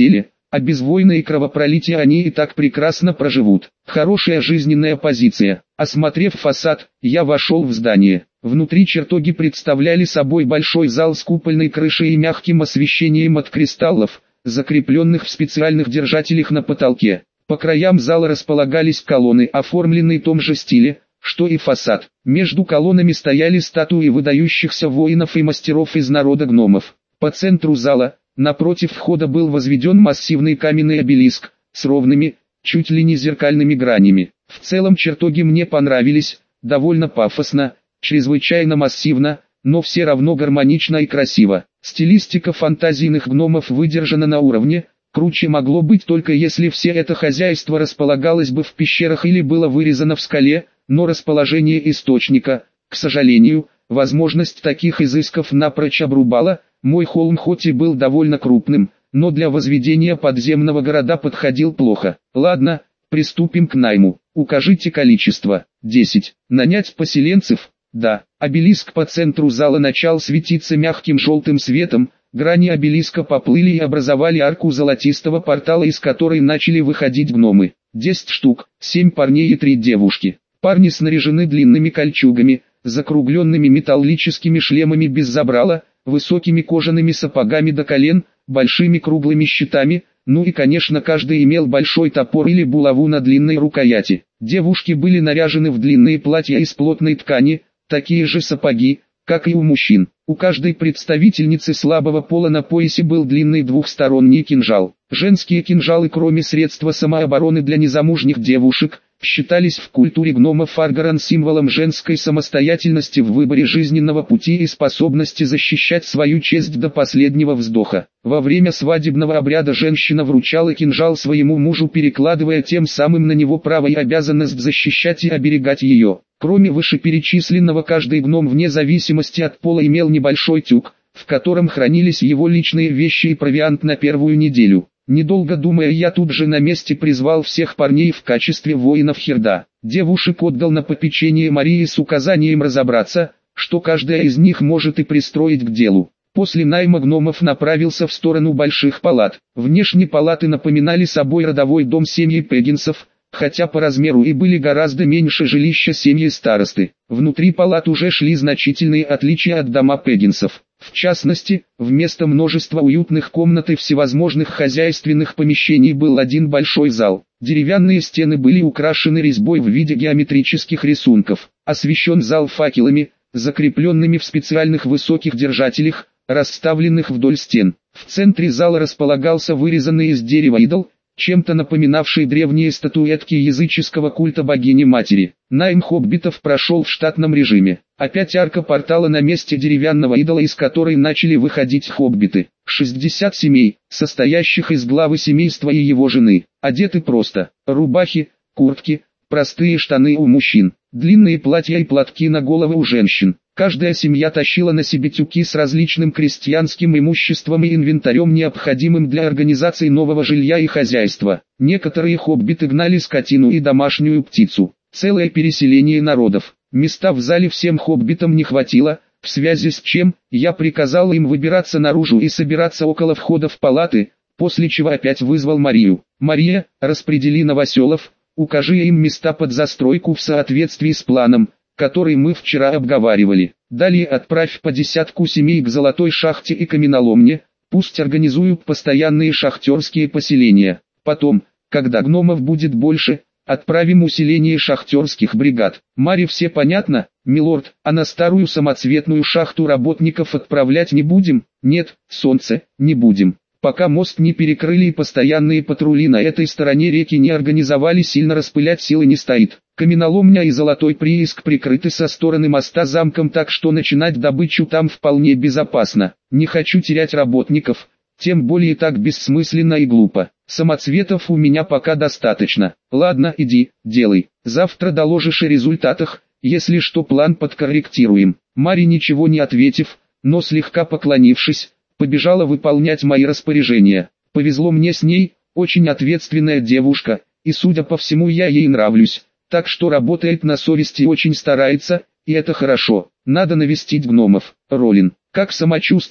А без войны и кровопролития они и так прекрасно проживут. Хорошая жизненная позиция. Осмотрев фасад, я вошел в здание. Внутри чертоги представляли собой большой зал с купольной крышей и мягким освещением от кристаллов, закрепленных в специальных держателях на потолке. По краям зала располагались колонны, оформленные в том же стиле, что и фасад. Между колоннами стояли статуи выдающихся воинов и мастеров из народа гномов. По центру зала, напротив входа, был возведен массивный каменный обелиск, с ровными, чуть ли не зеркальными гранями. В целом чертоги мне понравились, довольно пафосно, чрезвычайно массивно, но все равно гармонично и красиво. Стилистика фантазийных гномов выдержана на уровне, круче могло быть только если все это хозяйство располагалось бы в пещерах или было вырезано в скале, но расположение источника, к сожалению, возможность таких изысков напрочь обрубала. Мой холм хоть и был довольно крупным, но для возведения подземного города подходил плохо. Ладно, приступим к найму. Укажите количество. десять. Нанять поселенцев? Да. Обелиск по центру зала начал светиться мягким желтым светом, грани обелиска поплыли и образовали арку золотистого портала, из которой начали выходить гномы. десять штук, семь парней и три девушки. Парни снаряжены длинными кольчугами, закругленными металлическими шлемами без забрала, высокими кожаными сапогами до колен, большими круглыми щитами, ну и конечно каждый имел большой топор или булаву на длинной рукояти. Девушки были наряжены в длинные платья из плотной ткани, такие же сапоги, как и у мужчин. У каждой представительницы слабого пола на поясе был длинный двухсторонний кинжал. Женские кинжалы, кроме средства самообороны для незамужних девушек, считались в культуре гномов Аргаран символом женской самостоятельности в выборе жизненного пути и способности защищать свою честь до последнего вздоха. Во время свадебного обряда женщина вручала кинжал своему мужу, перекладывая тем самым на него право и обязанность защищать и оберегать ее. Кроме вышеперечисленного, каждый гном вне зависимости от пола имел небольшой тюк, в котором хранились его личные вещи и провиант на первую неделю. Недолго думая, я тут же на месте призвал всех парней в качестве воинов Хирда. Девушек отдал на попечение Марии с указанием разобраться, что каждая из них может и пристроить к делу. После найма гномов направился в сторону больших палат. Внешне палаты напоминали собой родовой дом семьи Пеггинсов, хотя по размеру и были гораздо меньше жилища семьи старосты. Внутри палат уже шли значительные отличия от дома Пеггинсов. В частности, вместо множества уютных комнат и всевозможных хозяйственных помещений был один большой зал. Деревянные стены были украшены резьбой в виде геометрических рисунков. Освещен зал факелами, закрепленными в специальных высоких держателях, расставленных вдоль стен. В центре зала располагался вырезанный из дерева идол, чем-то напоминавший древние статуэтки языческого культа богини-матери. Найм хоббитов прошел в штатном режиме. Опять арка портала на месте деревянного идола, из которой начали выходить хоббиты. шестьдесят семей, состоящих из главы семейства и его жены. Одеты просто. Рубахи, куртки, простые штаны у мужчин, длинные платья и платки на головы у женщин. Каждая семья тащила на себе тюки с различным крестьянским имуществом и инвентарем, необходимым для организации нового жилья и хозяйства. Некоторые хоббиты гнали скотину и домашнюю птицу. Целое переселение народов. Места в зале всем хоббитам не хватило, в связи с чем я приказал им выбираться наружу и собираться около входа в палаты, после чего опять вызвал Марию. «Мария, распредели новоселов, укажи им места под застройку в соответствии с планом, который мы вчера обговаривали. Далее отправь по десятку семей к Золотой шахте и каменоломне, пусть организуют постоянные шахтерские поселения. Потом, когда гномов будет больше, отправим усиление шахтерских бригад. Маре все понятно, милорд, а на старую самоцветную шахту работников отправлять не будем? Нет, солнце, не будем. Пока мост не перекрыли и постоянные патрули на этой стороне реки не организовали, сильно распылять силы не стоит. Каменоломня и Золотой прииск прикрыты со стороны моста замком, так что начинать добычу там вполне безопасно. Не хочу терять работников, тем более так бессмысленно и глупо. Самоцветов у меня пока достаточно. Ладно, иди, делай. Завтра доложишь о результатах, если что, план подкорректируем. Маре, ничего не ответив, но слегка поклонившись, побежала выполнять мои распоряжения. Повезло мне с ней, очень ответственная девушка, и судя по всему я ей нравлюсь, так что работает на совести и очень старается, и это хорошо. Надо навестить гномов. Ролин, как самочувствие?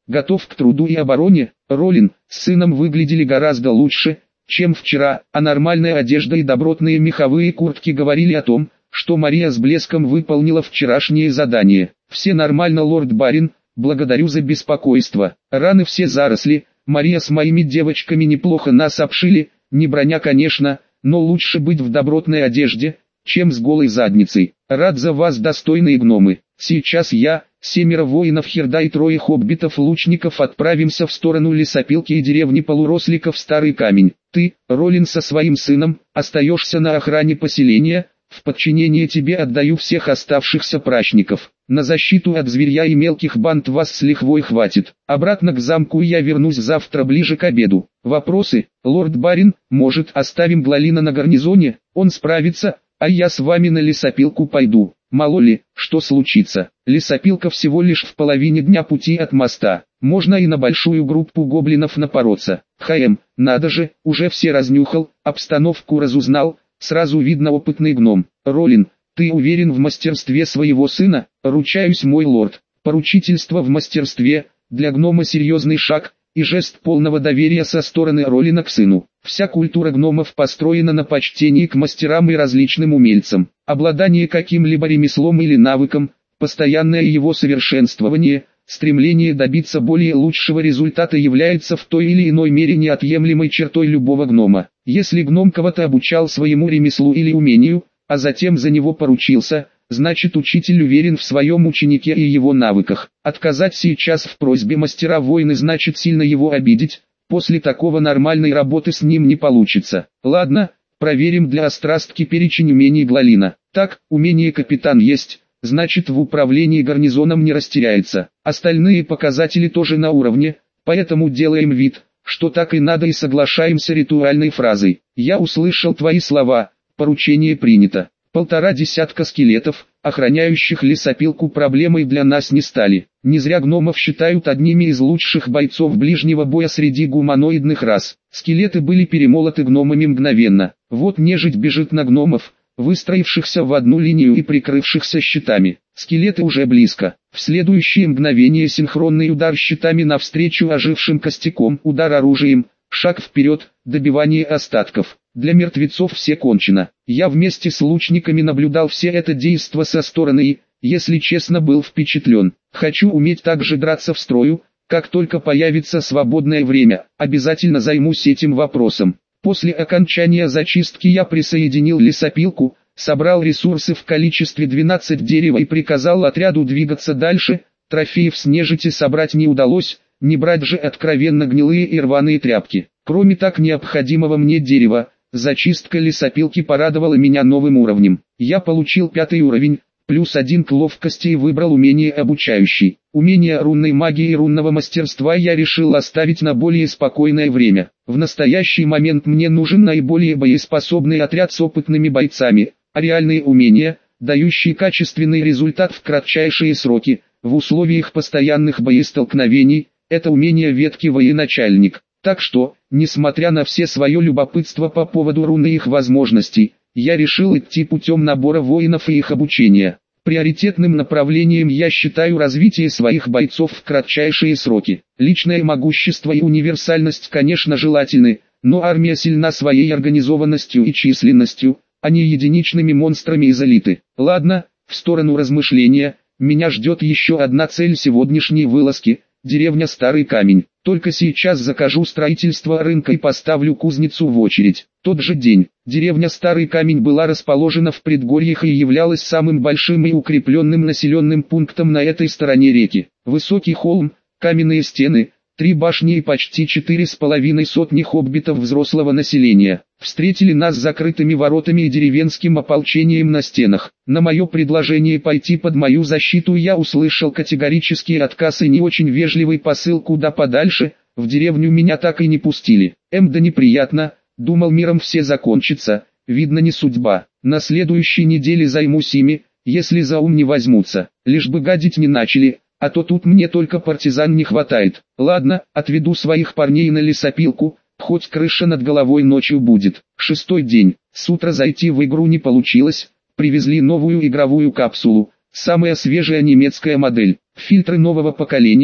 готов к труду и обороне. Ролин с сыном выглядели гораздо лучше, чем вчера, а нормальная одежда и добротные меховые куртки говорили о том, что Мария с блеском выполнила вчерашнее задание. «Все нормально, лорд барин, благодарю за беспокойство. Раны все заросли, Мария с моими девочками неплохо нас обшили, не броня конечно, но лучше быть в добротной одежде, чем с голой задницей. Рад за вас, достойные гномы. Сейчас я, семеро воинов Херда и трое хоббитов-лучников отправимся в сторону лесопилки и деревни полуросликов Старый Камень. Ты, Ролин, со своим сыном, остаешься на охране поселения, в подчинение тебе отдаю всех оставшихся прачников. На защиту от зверья и мелких банд вас с лихвой хватит. Обратно к замку я вернусь завтра ближе к обеду. Вопросы, лорд барин? Может, оставим Глалина на гарнизоне? Он справится, а я с вами на лесопилку пойду. Мало ли, что случится. Лесопилка всего лишь в половине дня пути от моста. Можно и на большую группу гоблинов напороться. Хм, надо же, уже все разнюхал, обстановку разузнал. Сразу видно, опытный гном. Ролин, ты уверен в мастерстве своего сына? Ручаюсь, мой лорд. Поручительство в мастерстве, для гнома серьезный шаг, и жест полного доверия со стороны Ролина к сыну. Вся культура гномов построена на почтении к мастерам и различным умельцам. Обладание каким-либо ремеслом или навыком, постоянное его совершенствование, стремление добиться более лучшего результата является в той или иной мере неотъемлемой чертой любого гнома. Если гном кого-то обучал своему ремеслу или умению, а затем за него поручился, значит учитель уверен в своем ученике и его навыках. Отказать сейчас в просьбе мастера воина значит сильно его обидеть, после такого нормальной работы с ним не получится. Ладно, проверим для острастки перечень умений Глалина. Так, умение капитан есть, значит в управлении гарнизоном не растеряется. Остальные показатели тоже на уровне, поэтому делаем вид, что так и надо, и соглашаемся ритуальной фразой. Я услышал твои слова, поручение принято. Полтора десятка скелетов, охраняющих лесопилку, проблемой для нас не стали. Не зря гномов считают одними из лучших бойцов ближнего боя среди гуманоидных рас. Скелеты были перемолоты гномами мгновенно. Вот нежить бежит на гномов, выстроившихся в одну линию и прикрывшихся щитами. Скелеты уже близко. В следующее мгновение синхронный удар щитами навстречу ожившим костяком, удар оружием, шаг вперед, добивание остатков. Для мертвецов все кончено. Я вместе с лучниками наблюдал все это действо со стороны и, если честно, был впечатлен. Хочу уметь так же драться в строю, как только появится свободное время, обязательно займусь этим вопросом. После окончания зачистки я присоединил лесопилку, собрал ресурсы в количестве двенадцать дерева и приказал отряду двигаться дальше. Трофеев с нежити собрать не удалось, не брать же откровенно гнилые и рваные тряпки. Кроме так необходимого мне дерева, зачистка лесопилки порадовала меня новым уровнем. Я получил пятый уровень, плюс один к ловкости, и выбрал умение обучающий. Умение рунной магии и рунного мастерства я решил оставить на более спокойное время. В настоящий момент мне нужен наиболее боеспособный отряд с опытными бойцами, а реальные умения, дающие качественный результат в кратчайшие сроки, в условиях постоянных боестолкновений, это умение ветки военачальник. Так что, несмотря на все свое любопытство по поводу рун и их возможностей, я решил идти путем набора воинов и их обучения. Приоритетным направлением я считаю развитие своих бойцов в кратчайшие сроки. Личное могущество и универсальность, конечно, желательны, но армия сильна своей организованностью и численностью, а не единичными монстрами из элиты. Ладно, в сторону размышления, меня ждет еще одна цель сегодняшней вылазки – деревня Старый Камень. Только сейчас закажу строительство рынка и поставлю кузницу в очередь. Тот же день, деревня Старый Камень была расположена в предгорьях и являлась самым большим и укрепленным населенным пунктом на этой стороне реки. Высокий холм, каменные стены, три башни и почти четыре с половиной сотни хоббитов взрослого населения встретили нас закрытыми воротами и деревенским ополчением на стенах. На мое предложение пойти под мою защиту я услышал категорический отказ и не очень вежливый посыл куда подальше. В деревню меня так и не пустили. Эм, да неприятно, думал, миром все закончится, видно не судьба. На следующей неделе займусь ими, если за ум не возьмутся, лишь бы гадить не начали. А то тут мне только партизан не хватает. Ладно, отведу своих парней на лесопилку, хоть крыша над головой ночью будет. Шестой день. С утра зайти в игру не получилось. Привезли новую игровую капсулу. Самая свежая немецкая модель. Фильтры нового поколения.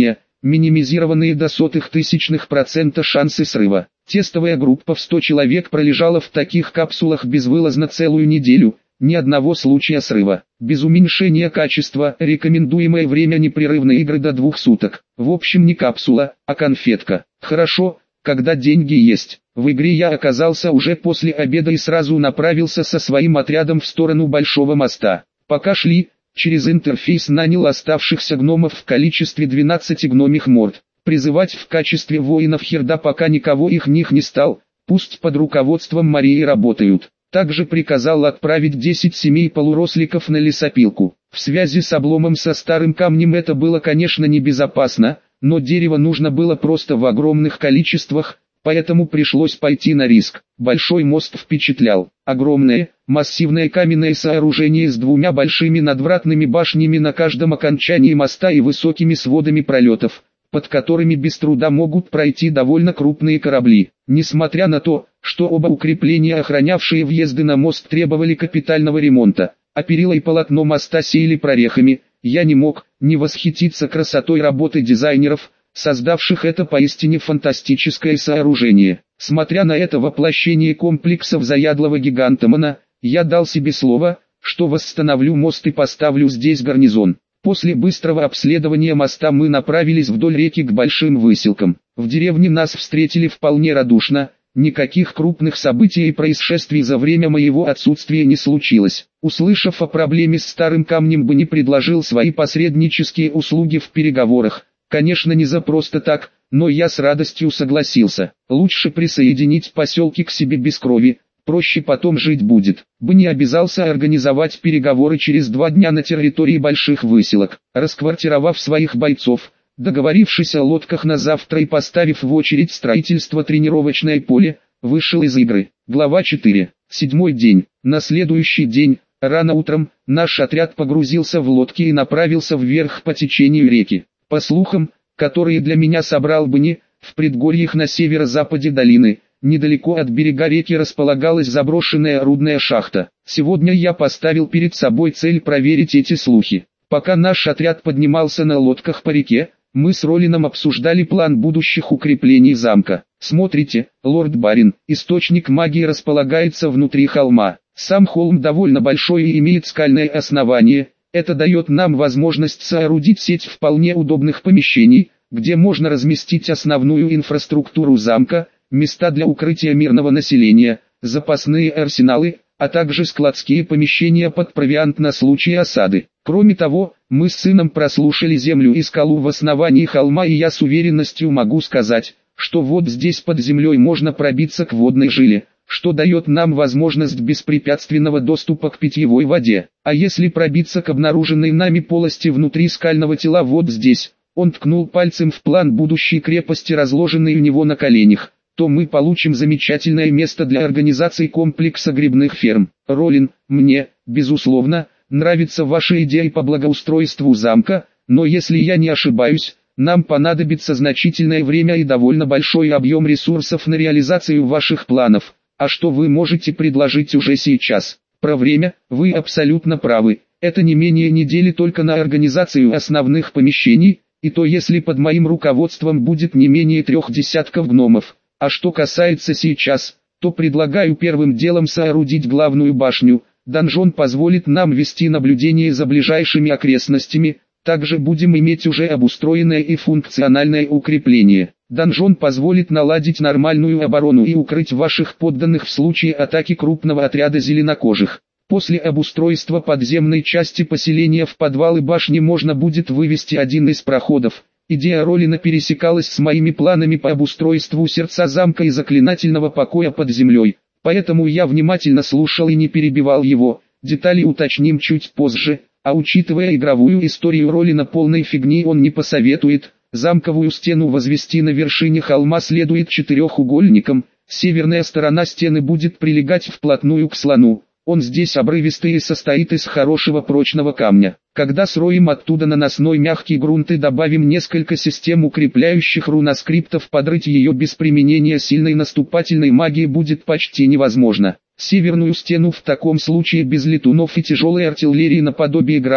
минимизированные до сотых тысячных процента шансы срыва. Тестовая группа в сто человек пролежала в таких капсулах безвылазно целую неделю, ни одного случая срыва. Без уменьшения качества, рекомендуемое время непрерывной игры до двух суток. В общем, не капсула, а конфетка. Хорошо, когда деньги есть. В игре я оказался уже после обеда и сразу направился со своим отрядом в сторону Большого моста. Пока шли, через интерфейс нанял оставшихся гномов в количестве двенадцати гномих морд. Призывать в качестве воинов Херда пока никого их них не стал, пусть под руководством Марии работают. Также приказал отправить десять семей полуросликов на лесопилку. В связи с обломом со старым камнем это было, конечно, небезопасно, но дерево нужно было просто в огромных количествах, поэтому пришлось пойти на риск. Большой мост впечатлял. Огромное, массивное каменное сооружение с двумя большими надвратными башнями на каждом окончании моста и высокими сводами пролетов, под которыми без труда могут пройти довольно крупные корабли. Несмотря на то, что оба укрепления, охранявшие въезды на мост, требовали капитального ремонта, а перила и полотно моста сеяли прорехами, я не мог не восхититься красотой работы дизайнеров, создавших это поистине фантастическое сооружение. Смотря на это воплощение комплексов заядлого гигантомана, я дал себе слово, что восстановлю мост и поставлю здесь гарнизон. После быстрого обследования моста мы направились вдоль реки к большим выселкам. В деревне нас встретили вполне радушно, никаких крупных событий и происшествий за время моего отсутствия не случилось. Услышав о проблеме с старым камнем, бы не предложил свои посреднические услуги в переговорах. Конечно, не за просто так, но я с радостью согласился. Лучше присоединить поселки к себе без крови, проще потом жить будет. Бы не обязался организовать переговоры через два дня на территории больших выселок. Расквартировав своих бойцов, договорившись о лодках на завтра и поставив в очередь строительство тренировочное поле, вышел из игры. Глава четыре. Седьмой день. На следующий день, рано утром, наш отряд погрузился в лодки и направился вверх по течению реки. По слухам, которые для меня собрал Бни, в предгорьях на северо-западе долины, недалеко от берега реки располагалась заброшенная рудная шахта. Сегодня я поставил перед собой цель проверить эти слухи. Пока наш отряд поднимался на лодках по реке, мы с Ролином обсуждали план будущих укреплений замка. Смотрите, лорд Барин, источник магии располагается внутри холма. Сам холм довольно большой и имеет скальное основание. Это дает нам возможность соорудить сеть вполне удобных помещений, где можно разместить основную инфраструктуру замка, места для укрытия мирного населения, запасные арсеналы, а также складские помещения под провиант на случай осады. Кроме того, мы с сыном прослушали землю и скалу в основании холма, и я с уверенностью могу сказать, что вот здесь под землей можно пробиться к водной жиле, что дает нам возможность беспрепятственного доступа к питьевой воде. А если пробиться к обнаруженной нами полости внутри скального тела вот здесь, он ткнул пальцем в план будущей крепости, разложенный у него на коленях, то мы получим замечательное место для организации комплекса грибных ферм. Ролин, мне, безусловно, нравится ваша идея по благоустройству замка, но если я не ошибаюсь, нам понадобится значительное время и довольно большой объем ресурсов на реализацию ваших планов. А что вы можете предложить уже сейчас? Про время, вы абсолютно правы. Это не менее недели только на организацию основных помещений, и то если под моим руководством будет не менее трех десятков гномов. А что касается сейчас, то предлагаю первым делом соорудить главную башню. Донжон позволит нам вести наблюдение за ближайшими окрестностями, также будем иметь уже обустроенное и функциональное укрепление. Донжон позволит наладить нормальную оборону и укрыть ваших подданных в случае атаки крупного отряда зеленокожих. После обустройства подземной части поселения в подвалы башни можно будет вывести один из проходов. Идея Ролина пересекалась с моими планами по обустройству сердца замка и заклинательного покоя под землей, поэтому я внимательно слушал и не перебивал его. Детали уточним чуть позже, а учитывая игровую историю Ролина, полной фигни он не посоветует. Замковую стену возвести на вершине холма следует четырехугольником, северная сторона стены будет прилегать вплотную к слону. Он здесь обрывистый и состоит из хорошего прочного камня. Когда сроем оттуда наносной мягкий грунт и добавим несколько систем укрепляющих руноскриптов, подрыть ее без применения сильной наступательной магии будет почти невозможно. Северную стену в таком случае без летунов и тяжелой артиллерии наподобие Грант,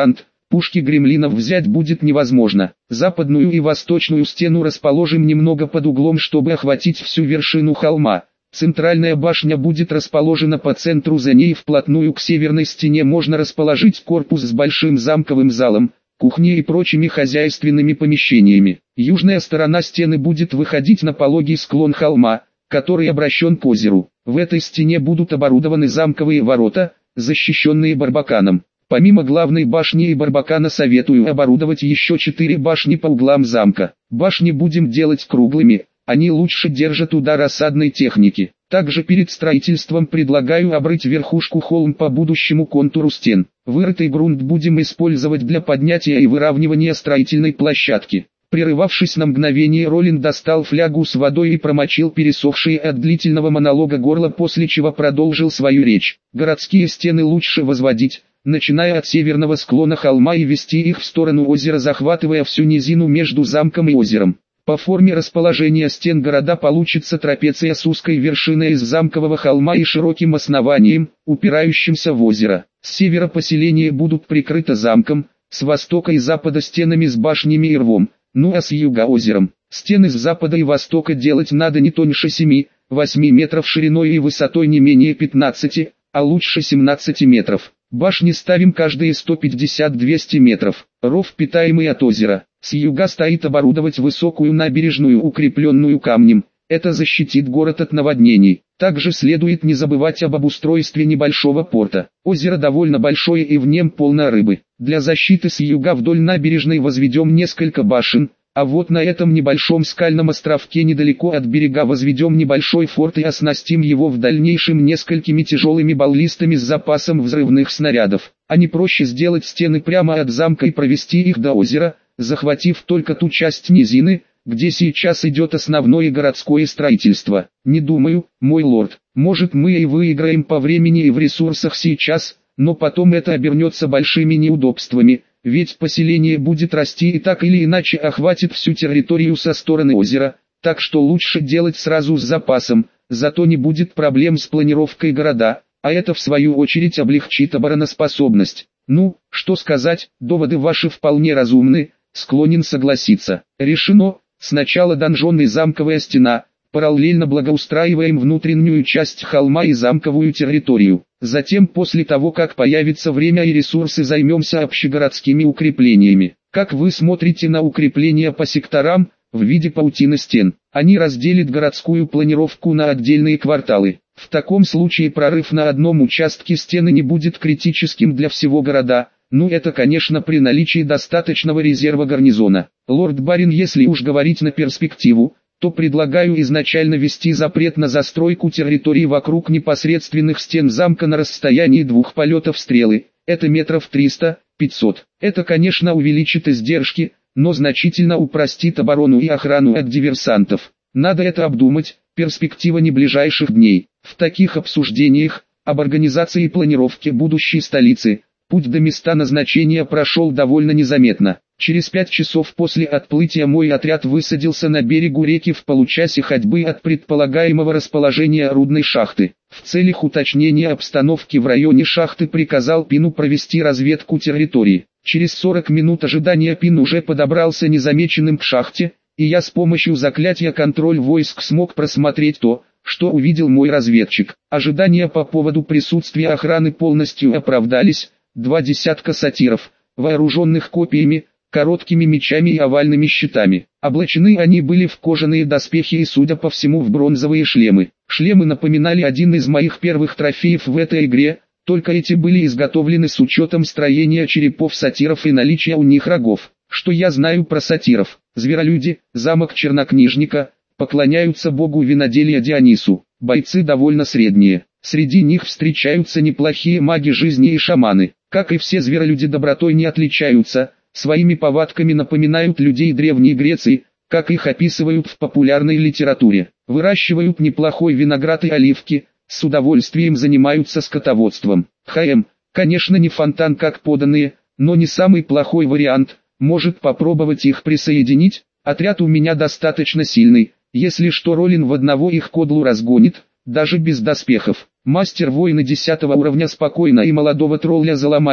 Пушки гремлинов взять будет невозможно. Западную и восточную стену расположим немного под углом, чтобы охватить всю вершину холма. Центральная башня будет расположена по центру, за ней вплотную к северной стене можно расположить корпус с большим замковым залом, кухней и прочими хозяйственными помещениями. Южная сторона стены будет выходить на пологий склон холма, который обращен к озеру. В этой стене будут оборудованы замковые ворота, защищенные барбаканом. Помимо главной башни и барбакана советую оборудовать еще четыре башни по углам замка. Башни будем делать круглыми. Они лучше держат удар осадной техники. Также перед строительством предлагаю обрыть верхушку холм по будущему контуру стен. Вырытый грунт будем использовать для поднятия и выравнивания строительной площадки. Прерывавшись на мгновение, Ролин достал флягу с водой и промочил пересохшие от длительного монолога горло, после чего продолжил свою речь. Городские стены лучше возводить, начиная от северного склона холма и вести их в сторону озера, захватывая всю низину между замком и озером. По форме расположения стен города получится трапеция с узкой вершиной из замкового холма и широким основанием, упирающимся в озеро. С севера поселения будут прикрыто замком, с востока и запада стенами с башнями и рвом, ну а с юга озером. Стены с запада и востока делать надо не тоньше семи-восьми метров шириной и высотой не менее пятнадцати, а лучше семнадцати метров. Башни ставим каждые сто пятьдесят — двести метров. Ров, питаемый от озера. С юга стоит оборудовать высокую набережную, укрепленную камнем. Это защитит город от наводнений. Также следует не забывать об обустройстве небольшого порта. Озеро довольно большое и в нем полно рыбы. Для защиты с юга вдоль набережной возведем несколько башен, а вот на этом небольшом скальном островке недалеко от берега возведем небольшой форт и оснастим его в дальнейшем несколькими тяжелыми баллистами с запасом взрывных снарядов. А не проще сделать стены прямо от замка и провести их до озера, захватив только ту часть низины, где сейчас идет основное городское строительство. Не думаю, мой лорд, может мы и выиграем по времени и в ресурсах сейчас, но потом это обернется большими неудобствами, ведь поселение будет расти и так или иначе охватит всю территорию со стороны озера, так что лучше делать сразу с запасом, зато не будет проблем с планировкой города, а это в свою очередь облегчит обороноспособность. Ну, что сказать, доводы ваши вполне разумны, склонен согласиться. Решено. Сначала донжон и замковая стена, параллельно благоустраиваем внутреннюю часть холма и замковую территорию. Затем, после того как появится время и ресурсы, займемся общегородскими укреплениями. Как вы смотрите на укрепления по секторам, в виде паутины стен? Они разделят городскую планировку на отдельные кварталы. В таком случае прорыв на одном участке стены не будет критическим для всего города. Ну это, конечно, при наличии достаточного резерва гарнизона. Лорд Барин, если уж говорить на перспективу, то предлагаю изначально ввести запрет на застройку территории вокруг непосредственных стен замка на расстоянии двух полетов стрелы, это метров триста-пятьсот. Это, конечно, увеличит издержки, но значительно упростит оборону и охрану от диверсантов. Надо это обдумать, перспектива не ближайших дней. В таких обсуждениях, об организации и планировке будущей столицы, путь до места назначения прошел довольно незаметно. Через пять часов после отплытия мой отряд высадился на берегу реки в получасе ходьбы от предполагаемого расположения рудной шахты. В целях уточнения обстановки в районе шахты приказал Пину провести разведку территории. Через сорок минут ожидания Пин уже подобрался незамеченным к шахте, и я с помощью заклятия контроль войск смог просмотреть то, что увидел мой разведчик. Ожидания по поводу присутствия охраны полностью оправдались. Два десятка сатиров, вооруженных копьями, короткими мечами и овальными щитами. Облачены они были в кожаные доспехи и, судя по всему, в бронзовые шлемы. Шлемы напоминали один из моих первых трофеев в этой игре, только эти были изготовлены с учетом строения черепов сатиров и наличия у них рогов. Что я знаю про сатиров? Зверолюди, замок чернокнижника, поклоняются богу виноделия Дионису. Бойцы довольно средние. Среди них встречаются неплохие маги жизни и шаманы. Как и все зверолюди, добротой не отличаются, своими повадками напоминают людей Древней Греции, как их описывают в популярной литературе. Выращивают неплохой виноград и оливки, с удовольствием занимаются скотоводством. ХМ, конечно, не фонтан как поданные, но не самый плохой вариант, может попробовать их присоединить. Отряд у меня достаточно сильный, если что Ролин в одного их кодлу разгонит, даже без доспехов. Мастер воина десятого уровня спокойно и молодого тролля заломает,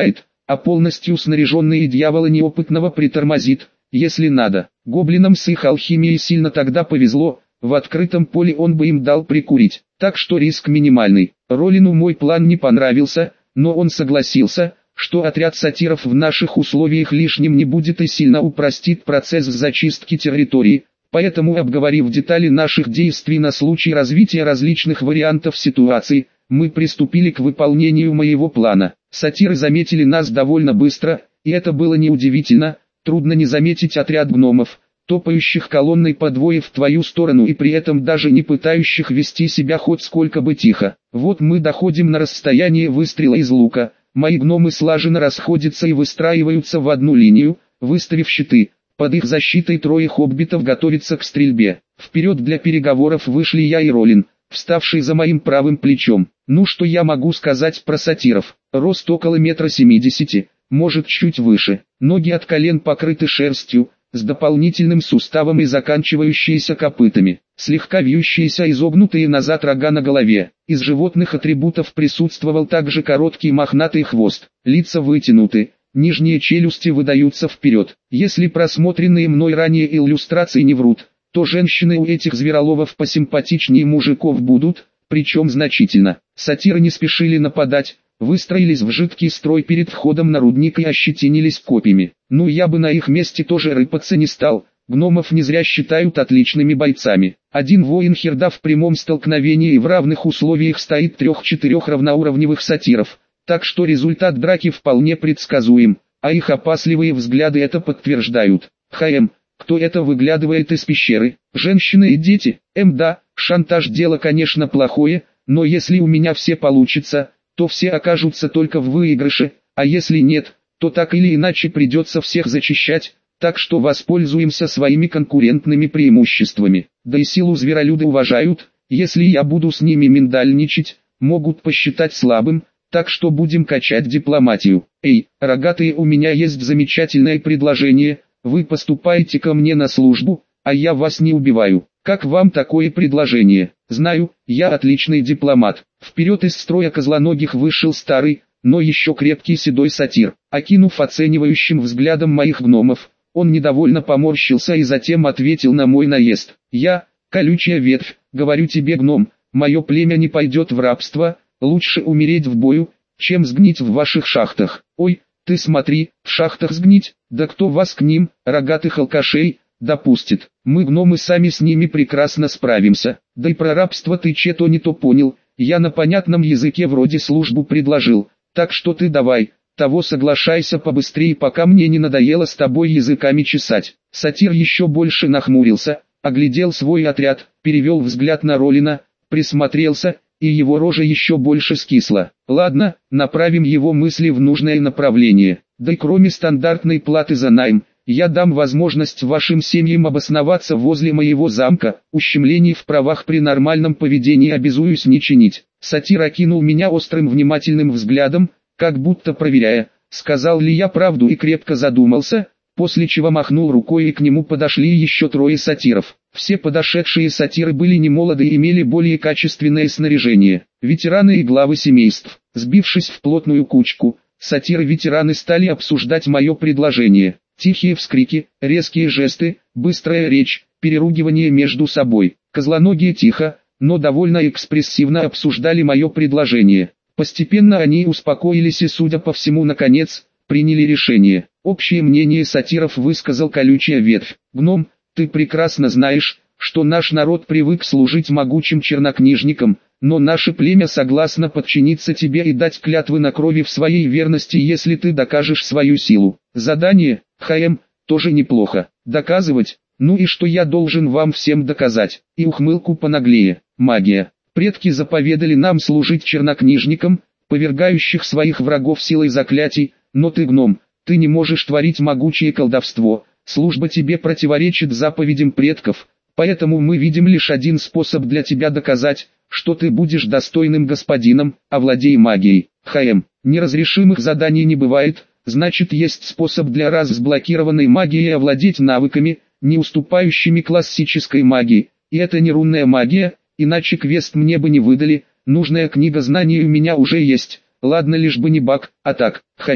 а полностью снаряженные дьявола неопытного притормозит, если надо. Гоблинам с их алхимией сильно тогда повезло, в открытом поле он бы им дал прикурить, так что риск минимальный. Ролину мой план не понравился, но он согласился, что отряд сатиров в наших условиях лишним не будет и сильно упростит процесс зачистки территории, поэтому, обговорив детали наших действий на случай развития различных вариантов ситуации, мы приступили к выполнению моего плана. Сатиры заметили нас довольно быстро, и это было неудивительно, трудно не заметить отряд гномов, топающих колонной по двое в твою сторону и при этом даже не пытающих вести себя хоть сколько бы тихо. Вот мы доходим на расстояние выстрела из лука, мои гномы слаженно расходятся и выстраиваются в одну линию, выставив щиты. Под их защитой трое хоббитов готовятся к стрельбе. Вперед для переговоров вышли я и Ролин, вставший за моим правым плечом. Ну что я могу сказать про сатиров? Рост около метра семидесяти, может чуть выше. Ноги от колен покрыты шерстью, с дополнительным суставом и заканчивающиеся копытами. Слегка вьющиеся изогнутые назад рога на голове. Из животных атрибутов присутствовал также короткий мохнатый хвост. Лица вытянуты. Нижние челюсти выдаются вперед. Если просмотренные мной ранее иллюстрации не врут, то женщины у этих звероловов посимпатичнее мужиков будут, причем значительно. Сатиры не спешили нападать, выстроились в жидкий строй перед входом на рудник и ощетинились копьями. Ну я бы на их месте тоже рыпаться не стал, гномов не зря считают отличными бойцами. Один воин Херда в прямом столкновении и в равных условиях стоит трех-четырех равноуровневых сатиров. Так что результат драки вполне предсказуем, а их опасливые взгляды это подтверждают. ХМ, кто это выглядывает из пещеры? Женщины и дети? Эм да, шантаж дело конечно плохое, но если у меня все получится, то все окажутся только в выигрыше, а если нет, то так или иначе придется всех зачищать, так что воспользуемся своими конкурентными преимуществами. Да и силу зверолюды уважают, если я буду с ними миндальничать, могут посчитать слабым. Так что будем качать дипломатию. Эй, рогатые, у меня есть замечательное предложение, вы поступаете ко мне на службу, а я вас не убиваю. Как вам такое предложение? Знаю, я отличный дипломат. Вперед из строя козлоногих вышел старый, но еще крепкий седой сатир. Окинув оценивающим взглядом моих гномов, он недовольно поморщился и затем ответил на мой наезд. Я, колючая ветвь, говорю тебе, гном, мое племя не пойдет в рабство. Лучше умереть в бою, чем сгнить в ваших шахтах. Ой, ты смотри, в шахтах сгнить, да кто вас к ним, рогатых алкашей, допустит. Мы гномы сами с ними прекрасно справимся. Да и про рабство ты че-то не то понял, я на понятном языке вроде службу предложил. Так что ты давай, того соглашайся побыстрее, пока мне не надоело с тобой языками чесать. Сатир еще больше нахмурился, оглядел свой отряд, перевел взгляд на Ролина, присмотрелся, и его рожа еще больше скисла. Ладно, направим его мысли в нужное направление. Да и кроме стандартной платы за найм, я дам возможность вашим семьям обосноваться возле моего замка, ущемлений в правах при нормальном поведении обязуюсь не чинить. Сатир окинул меня острым внимательным взглядом, как будто проверяя, сказал ли я правду, и крепко задумался, после чего махнул рукой, и к нему подошли еще трое сатиров. Все подошедшие сатиры были немолоды и имели более качественное снаряжение. Ветераны и главы семейств. Сбившись в плотную кучку, сатиры-ветераны стали обсуждать мое предложение. Тихие вскрики, резкие жесты, быстрая речь, переругивание между собой. Козлоногие тихо, но довольно экспрессивно обсуждали мое предложение. Постепенно они успокоились и, судя по всему, наконец, приняли решение. Общее мнение сатиров высказал колючая ветвь. Гном, ты прекрасно знаешь, что наш народ привык служить могучим чернокнижникам, но наше племя согласно подчиниться тебе и дать клятвы на крови в своей верности, если ты докажешь свою силу. Задание, ХМ, тоже неплохо. Доказывать? Ну и что я должен вам всем доказать? И ухмылку понаглее. Магия. Предки заповедали нам служить чернокнижникам, повергающих своих врагов силой заклятий, но ты гном, ты не можешь творить могучее колдовство. Служба тебе противоречит заповедям предков, поэтому мы видим лишь один способ для тебя доказать, что ты будешь достойным господином, овладей магией. ХМ. Неразрешимых заданий не бывает, значит есть способ для разблокированной магии овладеть навыками, не уступающими классической магии, и это не рунная магия, иначе квест мне бы не выдали, нужная книга знаний у меня уже есть, ладно лишь бы не баг, а так, хочу.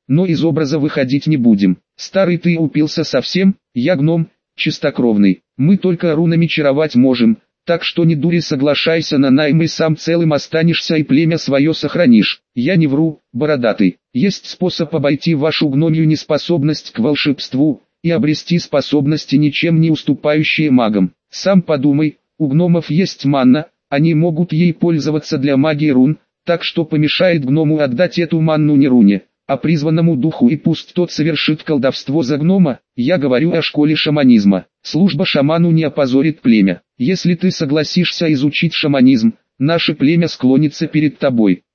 но из образа выходить не будем. Старый ты упился совсем, я гном, чистокровный. Мы только рунами чаровать можем, так что не дури, соглашайся на найм и сам целым останешься и племя свое сохранишь. Я не вру, бородатый. Есть способ обойти вашу гномью неспособность к волшебству и обрести способности, ничем не уступающие магам. Сам подумай, у гномов есть манна, они могут ей пользоваться для магии рун, так что помешает гному отдать эту манну не руне, а призванному духу, и пусть тот совершит колдовство за гнома. Я говорю о школе шаманизма. Служба шаману не опозорит племя. Если ты согласишься изучить шаманизм, наше племя склонится перед тобой.